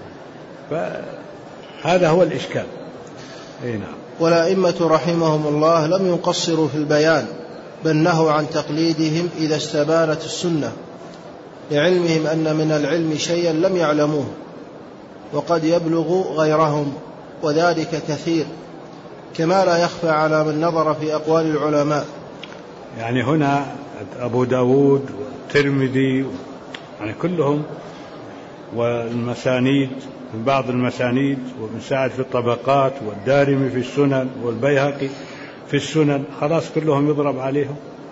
Speaker 1: فهذا هو الإشكال. أي نعم.
Speaker 2: والأئمة رحمهم الله لم يقصروا في البيان، بل نهوا عن تقليدهم إذا استبانت السنة، لعلمهم أن من العلم شيئا لم يعلموه وقد يبلغ غيرهم، وذلك كثير، كما لا يخفى على من نظر في أقوال العلماء.
Speaker 1: يعني هنا أبو داود والترمذي يعني كلهم، والمسانيد من بعض المسانيد، وابن سعد في الطبقات، والدارمي في السنن، والبيهقي في السنن، خلاص كلهم يضرب عليهم.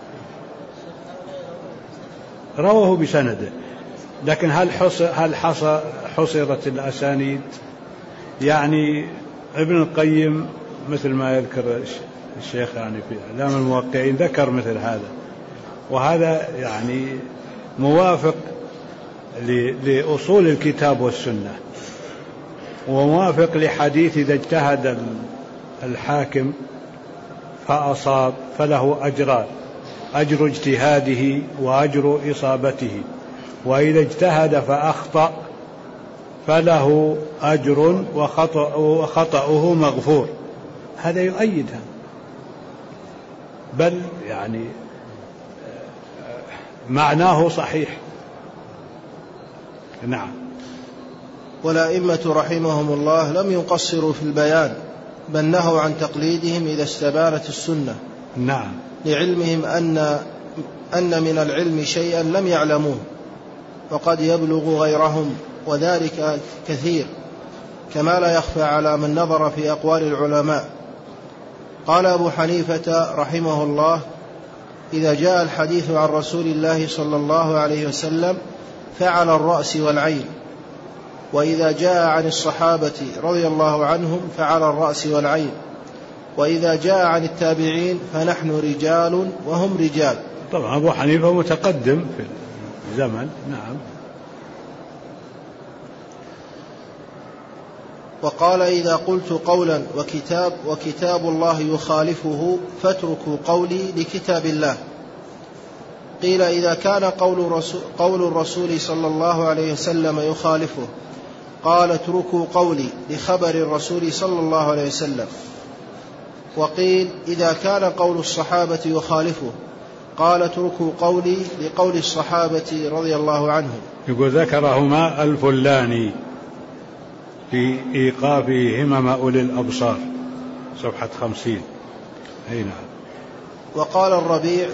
Speaker 1: رواه بسنده، لكن هل حصرت الأسانيد؟ يعني ابن القيم مثل ما يذكر الشيخ يعني في إعلام الموقعين ذكر مثل هذا، وهذا يعني موافق لأصول الكتاب والسنة، وموافق لحديث: إذا اجتهد الحاكم فأصاب فله أجران: أجر اجتهاده وأجر إصابته، وإذا اجتهد فأخطأ فله أجر وخطأه مغفور. هذا يؤيدها، بل يعني معناه صحيح. نعم.
Speaker 2: والأئمة رحمهم الله لم يقصروا في البيان، بل نهوا عن تقليدهم إذا استبانت السنة.
Speaker 1: نعم.
Speaker 2: لعلمهم أن من العلم شيئا لم يعلموه وقد يبلغ غيرهم، وذلك كثير، كما لا يخفى على من نظر في أقوال العلماء. قال أبو حنيفة رحمه الله: إذا جاء الحديث عن رسول الله صلى الله عليه وسلم فعلى الرأس والعين، وإذا جاء عن الصحابة رضي الله عنهم فعلى الرأس والعين، وإذا جاء عن التابعين فنحن رجال وهم رجال.
Speaker 1: طبعا أبو حنيفة متقدم في الزمن. نعم.
Speaker 2: وقال إذا قلت قولا وكتاب الله يخالفه فاتركوا قولي لكتاب الله. قيل إذا كان قول الرسول صلى الله عليه وسلم يخالفه قال اتركوا قولي لخبر الرسول صلى الله عليه وسلم. وقيل إذا كان قول الصحابة يخالفه قال اتركوا قولي لقول الصحابة رضي الله عنهم.
Speaker 1: يقول ذكرهما الفلاني في إيقاف همم أولي الأبصار صفحة 50. أي نعم.
Speaker 2: وقال الربيع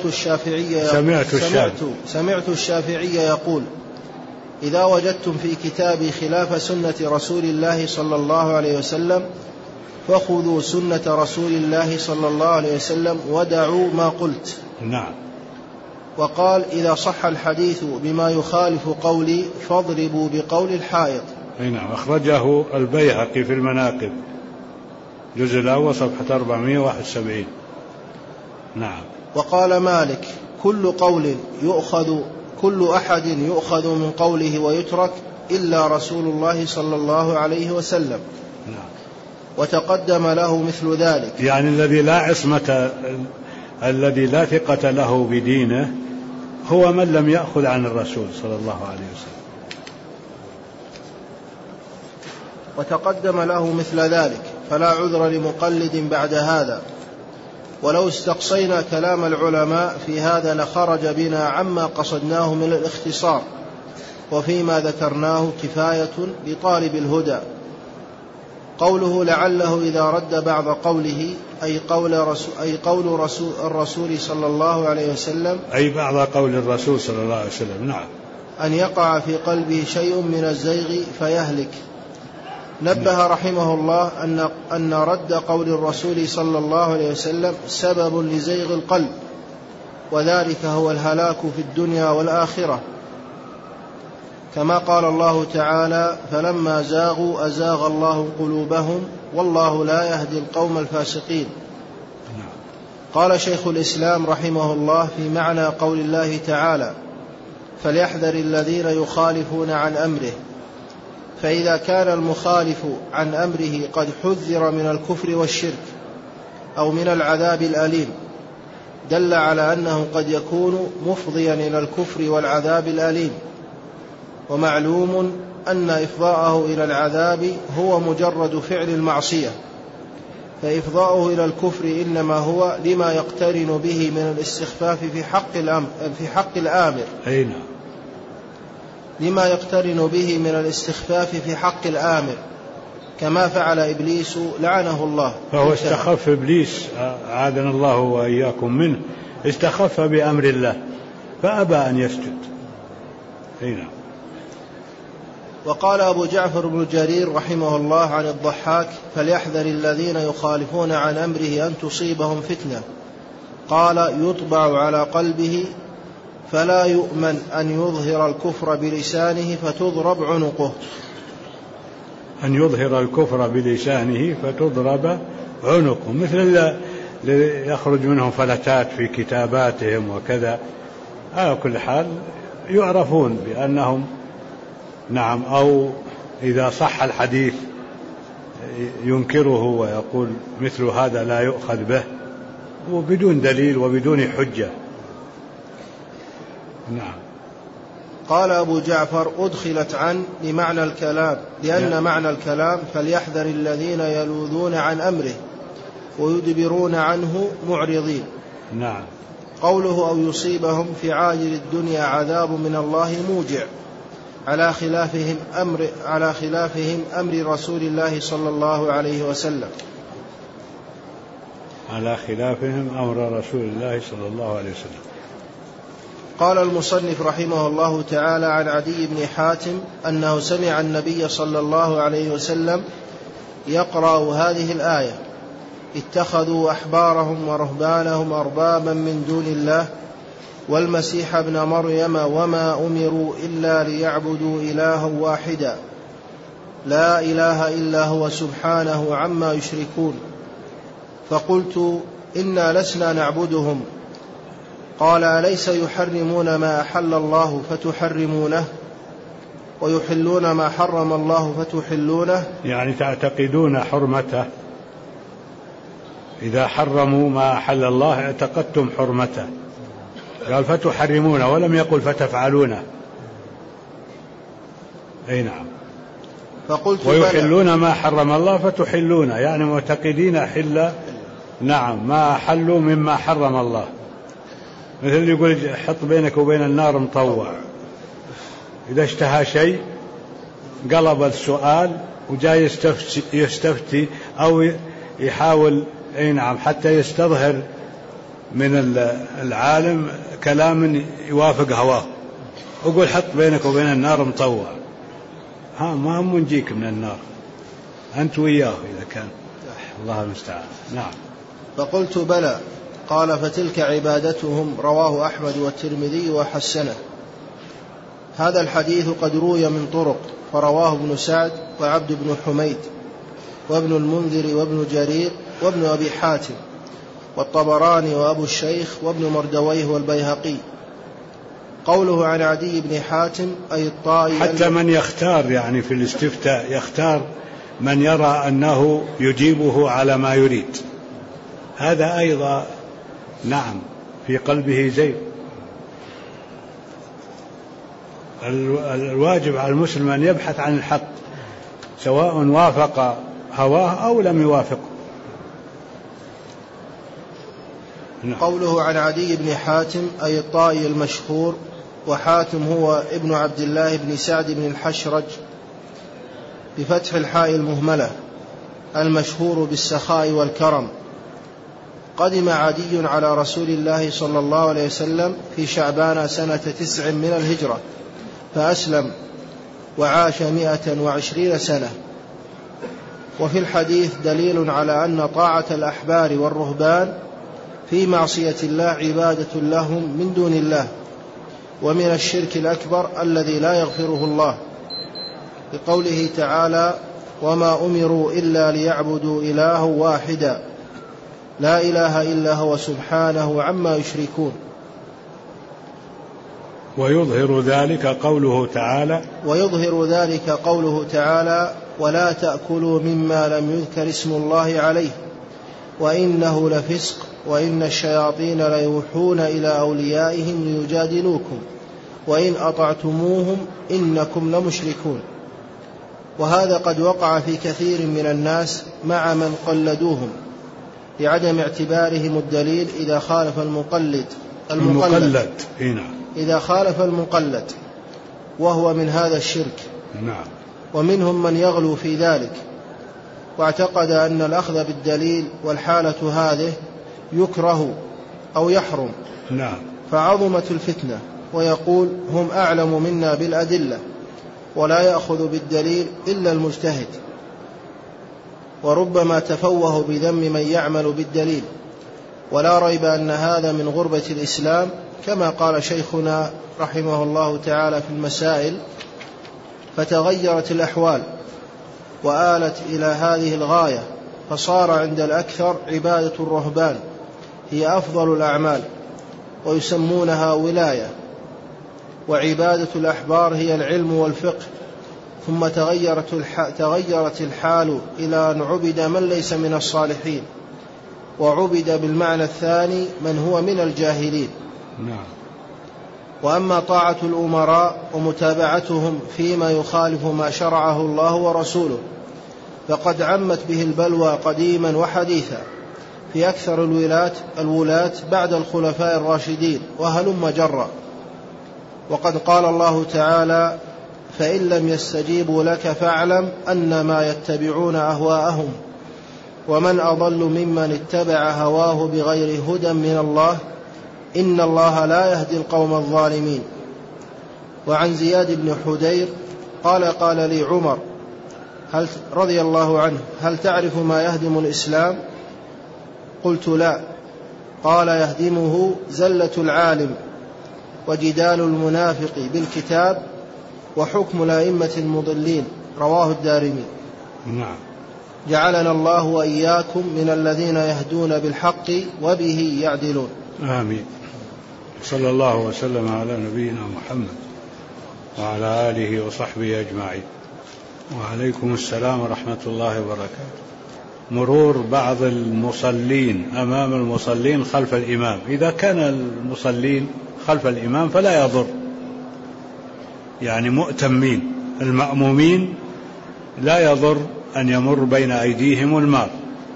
Speaker 2: سمعت الشافعي يقول إذا وجدتم في كتابي خلاف سنة رسول الله صلى الله عليه وسلم فخذوا سنة رسول الله صلى الله عليه وسلم ودعوا ما قلت.
Speaker 1: نعم.
Speaker 2: وقال إذا صح الحديث بما يخالف قولي فاضربوا بقول الحائط.
Speaker 1: نعم. أخرجه البيهقي في المناقب جزء الأول صفحة 471. نعم.
Speaker 2: وقال مالك كل أحد يؤخذ من قوله ويترك إلا رسول الله صلى الله عليه وسلم.
Speaker 1: نعم.
Speaker 2: وتقدم له مثل ذلك،
Speaker 1: يعني الذي لا ثقة له بدينه هو من لم يأخذ عن الرسول صلى الله عليه وسلم.
Speaker 2: وتقدم له مثل ذلك فلا عذر لمقلد بعد هذا. ولو استقصينا كلام العلماء في هذا لخرج بنا عما قصدناه من الاختصار، وفيما ذكرناه كفاية لطالب الهدى. قوله لعله إذا رد بعض قوله أي قول الرسول صلى الله عليه وسلم،
Speaker 1: أي بعض قول الرسول صلى الله عليه وسلم. نعم.
Speaker 2: أن يقع في قلبه شيء من الزيغ فيهلك. نبه رحمه الله أن رد قول الرسول صلى الله عليه وسلم سبب لزيغ القلب، وذلك هو الهلاك في الدنيا والآخرة، كما قال الله تعالى فلما زاغوا أزاغ الله قلوبهم والله لا يهدي القوم الفاسقين. قال شيخ الإسلام رحمه الله في معنى قول الله تعالى فليحذر الذين يخالفون عن أمره، فإذا كان المخالف عن أمره قد حذر من الكفر والشرك أو من العذاب الأليم دل على أنه قد يكون مفضيا إلى الكفر والعذاب الأليم. ومعلوم أن إفضاءه إلى العذاب هو مجرد فعل المعصية، فإفضاؤه إلى الكفر إنما هو لما يقترن به من الاستخفاف في حق الآمر. لما يقترن به من الاستخفاف في حق الآمر، كما فعل إبليس لعنه الله.
Speaker 1: فهو استخف إبليس عاذنا الله وإياكم منه، استخف بأمر الله فأبى أن يسجد. هنا.
Speaker 2: وقال أبو جعفر بن جرير رحمه الله عن الضحاك فليحذر الذين يخالفون عن أمره أن تصيبهم فتنة، قال يطبع على قلبه فلا يؤمن أن يظهر الكفر بلسانه فتضرب عنقه.
Speaker 1: أن يظهر الكفر بلسانه فتضرب عنقه، مثل اللي يخرج منهم فلتات في كتاباتهم وكذا. على كل حال يعرفون بأنهم نعم، أو إذا صح الحديث ينكره ويقول مثل هذا لا يؤخذ به، وبدون دليل وبدون حجة. نعم.
Speaker 2: قال أبو جعفر أدخلت عن لمعنى الكلام، لأن معنى الكلام فليحذر الذين يلوذون عن أمره ويدبرون عنه معرضين.
Speaker 1: نعم.
Speaker 2: قوله أو يصيبهم في عاجل الدنيا عذاب من الله موجع، على خلافهم أمر رسول الله صلى الله عليه وسلم.
Speaker 1: على خلافهم أمر رسول الله صلى الله عليه وسلم.
Speaker 2: قال المصنف رحمه الله تعالى عن عدي بن حاتم أنه سمع النبي صلى الله عليه وسلم يقرأ هذه الآية اتخذوا أحبارهم ورهبانهم أربابا من دون الله والمسيح ابن مريم وما أمروا إلا ليعبدوا إلها واحدا لا إله إلا هو سبحانه عما يشركون. فقلت إنا لسنا نعبدهم. قال أليس يحرمون ما أحل الله فتحرمونه ويحلون ما حرم الله فتحلونه؟
Speaker 1: يعني تعتقدون حرمته، إذا حرموا ما أحل الله اعتقدتم حرمته. قال فتحرمونه ولم يقل فتفعلونه. أي نعم.
Speaker 2: فقلت
Speaker 1: ويحلون ما حرم الله فتحلونه، يعني معتقدين حل نعم ما أحلوا مما حرم الله. مثل اللي يقول حط بينك وبين النار مطوع، إذا اشتهى شيء قلب السؤال وجاي يستفتي أو يحاول أي نعم حتى يستظهر من العالم كلام يوافق هواه، وقول حط بينك وبين النار مطوع. ما هم نجيك من النار، أنت وياه إذا كان. الله المستعان. نعم.
Speaker 2: فقلت بلى. قال فتلك عبادتهم. رواه أحمد والترمذي وحسنه. هذا الحديث قد روي من طرق، فرواه ابن سعد وعبد بن حميد وابن المنذر وابن جرير وابن أبي حاتم والطبراني وأبو الشيخ وابن مردويه والبيهقي. قوله عن عدي بن حاتم أي الطائي،
Speaker 1: حتى من يختار يعني في الاستفتاء يختار من يرى أنه يجيبه على ما يريد، هذا أيضا نعم في قلبه زيغ. الواجب على المسلم أن يبحث عن الحق سواء وافق هواه أو لم يوافقه.
Speaker 2: قوله عن عدي بن حاتم أي الطائي المشهور، وحاتم هو ابن عبد الله بن سعد بن الحشرج بفتح الحاء المهملة، المشهور بالسخاء والكرم. قدم عدي على رسول الله صلى الله عليه وسلم في شعبان سنة 9 من الهجرة، فأسلم وعاش 120 سنة. وفي الحديث دليل على أن طاعة الأحبار والرهبان في معصية الله عبادة لهم من دون الله، ومن الشرك الأكبر الذي لا يغفره الله، بقوله تعالى وما أمروا إلا ليعبدوا إلها واحدا لا إله إلا هو سبحانه عما يشركون.
Speaker 1: ويظهر ذلك قوله تعالى ولا تأكلوا مما لم يذكر اسم الله عليه وإنه لفسق وإن الشياطين ليوحون إلى أوليائهم ليجادلوكم وإن أطعتموهم إنكم لمشركون. وهذا قد وقع في كثير من الناس مع من قلدوهم لعدم اعتبارهم الدليل إذا خالف إذا خالف المقلد، وهو من هذا الشرك. نعم.
Speaker 2: ومنهم من يغلو في ذلك واعتقد أن الأخذ بالدليل والحالة هذه يكره أو يحرم.
Speaker 1: نعم.
Speaker 2: فعظمت الفتنة، ويقول هم أعلم منا بالأدلة ولا يأخذ بالدليل إلا المجتهد، وربما تفوه بذم من يعمل بالدليل. ولا ريب أن هذا من غربة الإسلام، كما قال شيخنا رحمه الله تعالى في المسائل فتغيرت الأحوال وآلت إلى هذه الغاية، فصار عند الأكثر عبادة الرهبان هي أفضل الأعمال ويسمونها ولاية، وعبادة الأحبار هي العلم والفقه. ثم تغيرت الحال إلى أن عبد من ليس من الصالحين، وعبد بالمعنى الثاني من هو من الجاهلين.
Speaker 1: نعم.
Speaker 2: وأما طاعة الأمراء ومتابعتهم فيما يخالف ما شرعه الله ورسوله فقد عمت به البلوى قديما وحديثا في أكثر الولاة بعد الخلفاء الراشدين وهلم جرا. وقد قال الله تعالى فإن لم يستجيبوا لك فاعلم أنما يتبعون أهواءهم ومن أضل ممن اتبع هواه بغير هدى من الله إن الله لا يهدي القوم الظالمين. وعن زياد بن حدير قال لي عمر رضي الله عنه هل تعرف ما يهدم الإسلام؟ قلت لا. قال يهدمه زلة العالم وجدال المنافق بالكتاب وحكم الأئمة المضلين. رواه الدارمي.
Speaker 1: نعم.
Speaker 2: جعلنا الله وإياكم من الذين يهدون بالحق وبه يعدلون.
Speaker 1: آمين. صلى الله وسلم على نبينا محمد وعلى آله وصحبه أجمعين. وعليكم السلام ورحمة الله وبركاته. مرور بعض المصلين أمام المصلين خلف الإمام. إذا كان المصلين خلف الإمام فلا يضر، يعني مؤتمين المأمومين لا يضر أن يمر بين أيديهم المار،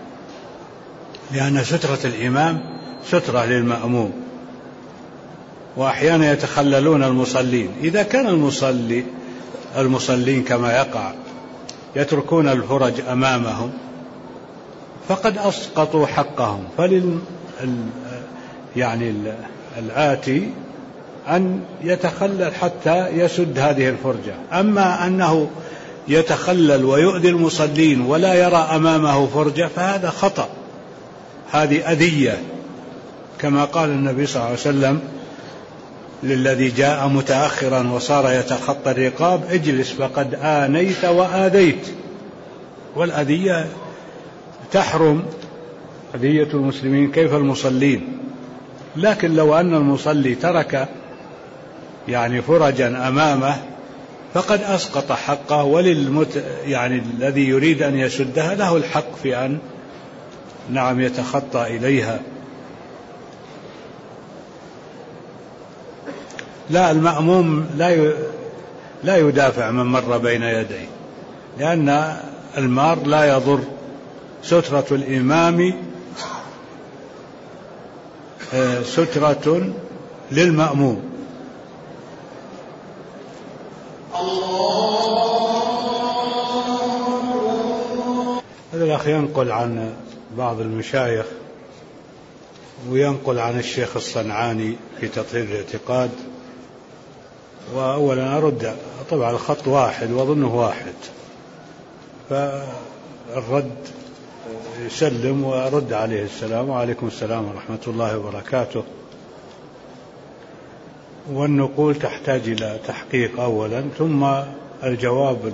Speaker 1: لأن سترة الإمام سترة للمأموم، وأحيانا يتخللون المصلين. إذا كان المصلين كما يقع يتركون الفرج أمامهم فقد أسقطوا حقهم، يعني الآتي أن يتخلل حتى يسد هذه الفرجة. أما أنه يتخلل ويؤذي المصلين ولا يرى أمامه فرجة فهذا خطأ، هذه أذية، كما قال النبي صلى الله عليه وسلم للذي جاء متأخرا وصار يتخطى الرقاب: اجلس فقد آنيت وآذيت. والأذية تحرم، أذية المسلمين كيف المصلين. لكن لو أن المصلي ترك يعني فرجا أمامه فقد أسقط حقه، يعني الذي يريد أن يسدها له الحق في أن يتخطى إليها. لا، المأموم لا يدافع من مر بين يديه، لأن المار لا يضر. سترة الإمام سترة للمأموم. هذا الأخ ينقل عن بعض المشايخ وينقل عن الشيخ الصنعاني في تطهير الاعتقاد. وأولا أرد، طبعا الخط واحد وأظنه واحد، فالرد يسلم وأرد عليه السلام: وعليكم السلام ورحمة الله وبركاته. والنقول تحتاج إلى تحقيق أولا، ثم الجواب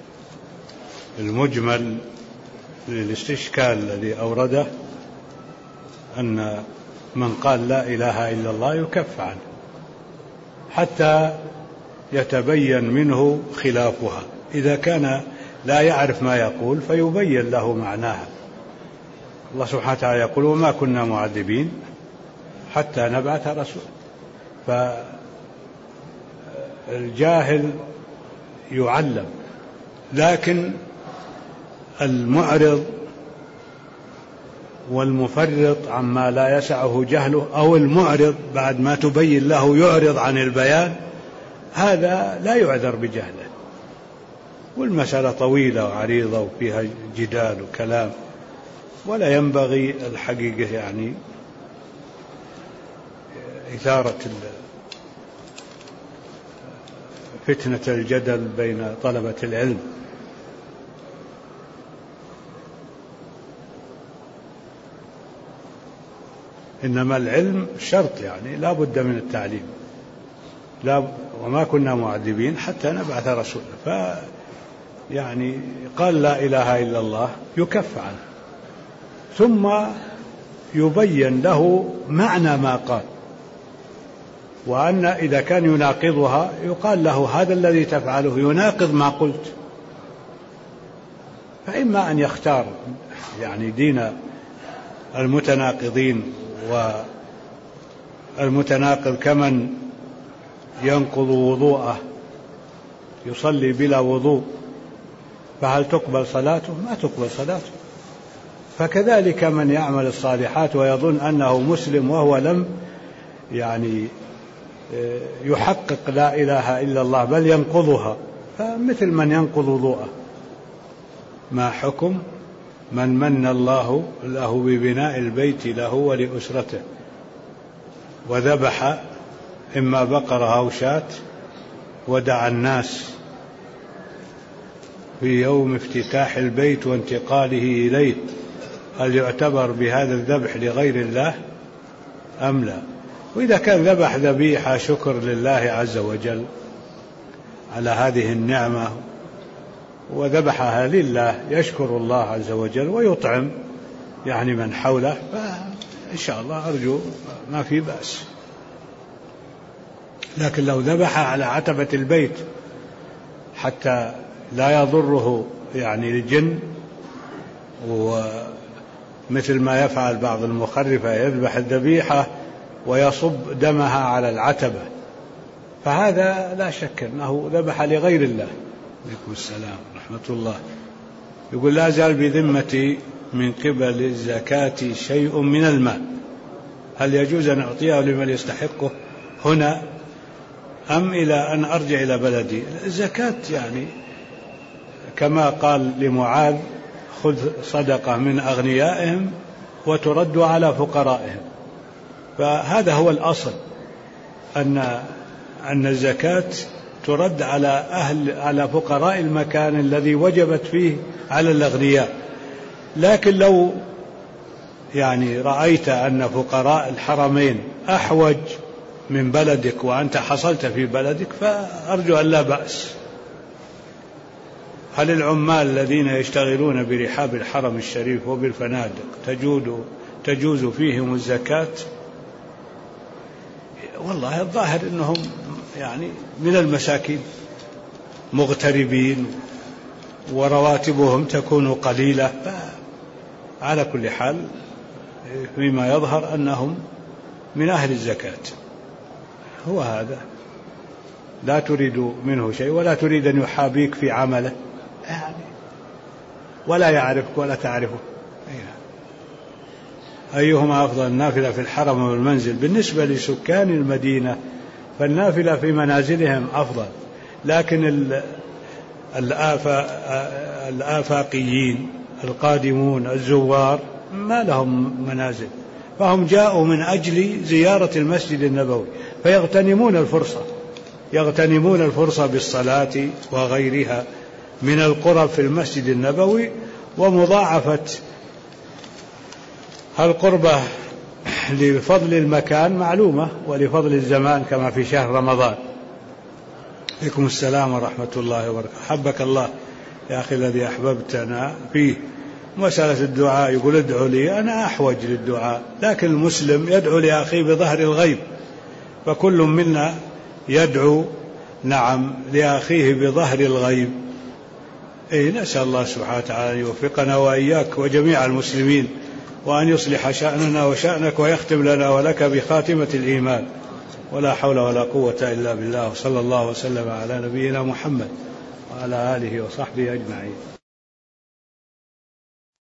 Speaker 1: المجمل للاستشكال الذي أورده أن من قال لا إله إلا الله يكف عنه حتى يتبين منه خلافها. إذا كان لا يعرف ما يقول فيبين له معناها. الله سبحانه وتعالى يقول: وما كنا معذبين حتى نبعث رسول. فالجاهل يعلم، لكن المعرض والمفرط عما لا يسعه جهله، أو المعرض بعد ما تبين له يعرض عن البيان، هذا لا يعذر بجهله. والمسألة طويلة وعريضة وفيها جدال وكلام، ولا ينبغي الحقيقة يعني إثارة فتنة الجدل بين طلبة العلم. إنما العلم شرط، يعني لا بد من التعليم. وما كنا معذبين حتى نبعث رسولا. يعني قال لا إله إلا الله يكف عنه، ثم يبين له معنى ما قال، وأن إذا كان يناقضها يقال له: هذا الذي تفعله يناقض ما قلت. فإما أن يختار يعني دين المتناقضين، والمتناقض كمن ينقض وضوءه، يصلي بلا وضوء، فهل تقبل صلاته؟ ما تقبل صلاته. فكذلك من يعمل الصالحات ويظن أنه مسلم وهو لم يعني يحقق لا إله إلا الله بل ينقضها، فمثل من ينقض وضوءه. ما حكم من الله له ببناء البيت له ولأسرته، وذبح إما بقرة أو شاة، ودعا الناس في يوم افتتاح البيت وانتقاله إليه، هل يعتبر بهذا الذبح لغير الله أم لا؟ وإذا كان ذبح ذبيحة شكر لله عز وجل على هذه النعمة وذبحها لله يشكر الله عز وجل ويطعم يعني من حوله، فإن شاء الله أرجو ما في بأس. لكن لو ذبح على عتبة البيت حتى لا يضره يعني الجن، ومثل ما يفعل بعض المخرفة يذبح الذبيحة ويصب دمها على العتبة، فهذا لا شك أنه ذبح لغير الله. عليكم السلام ورحمة الله. يقول: لا زال بذمتي من قبل الزكاة شيء من المال، هل يجوز أن أعطيه لمن يستحقه هنا أم إلى أن أرجع إلى بلدي؟ الزكاة يعني كما قال لمعاذ: خذ صدقة من أغنيائهم وترد على فقرائهم. فهذا هو الأصل، أن الزكاة ترد على فقراء المكان الذي وجبت فيه على الأغنياء. لكن لو يعني رأيت أن فقراء الحرمين أحوج من بلدك وأنت حصلت في بلدك فأرجو أن لا بأس. هل العمال الذين يشتغلون برحاب الحرم الشريف وبالفنادق تجوز فيهم الزكاة؟ والله الظاهر أنهم يعني من المساكين مغتربين ورواتبهم تكون قليلة، على كل حال مما يظهر أنهم من أهل الزكاة. هو هذا، لا تريد منه شيء ولا تريد أن يحابيك في عمله يعني، ولا يعرفك ولا تعرفه. أيهما أفضل، النافلة في الحرم والمنزل؟ بالنسبة لسكان المدينة فالنافلة في منازلهم أفضل، لكن الآفاقيين القادمون الزوار ما لهم منازل، فهم جاءوا من أجل زيارة المسجد النبوي فيغتنمون الفرصة بالصلاة وغيرها من القرب في المسجد النبوي، ومضاعفة القربة لفضل المكان معلومة ولفضل الزمان كما في شهر رمضان. عليكم السلام ورحمة الله وبركاته. حبك الله يا أخي الذي أحببتنا فيه. مسألة الدعاء، يقول: ادعوا لي، أنا أحوج للدعاء، لكن المسلم يدعو لأخيه بظهر الغيب، فكل منا يدعو نعم لأخيه بظهر الغيب. نسأل الله سبحانه وتعالى أن يوفقنا وإياك وجميع المسلمين، وأن يصلح شأننا وشأنك، ويختم لنا ولك بخاتمة الإيمان، ولا حول ولا قوة إلا بالله. وصلى الله وسلم على نبينا محمد وعلى آله وصحبه أجمعين.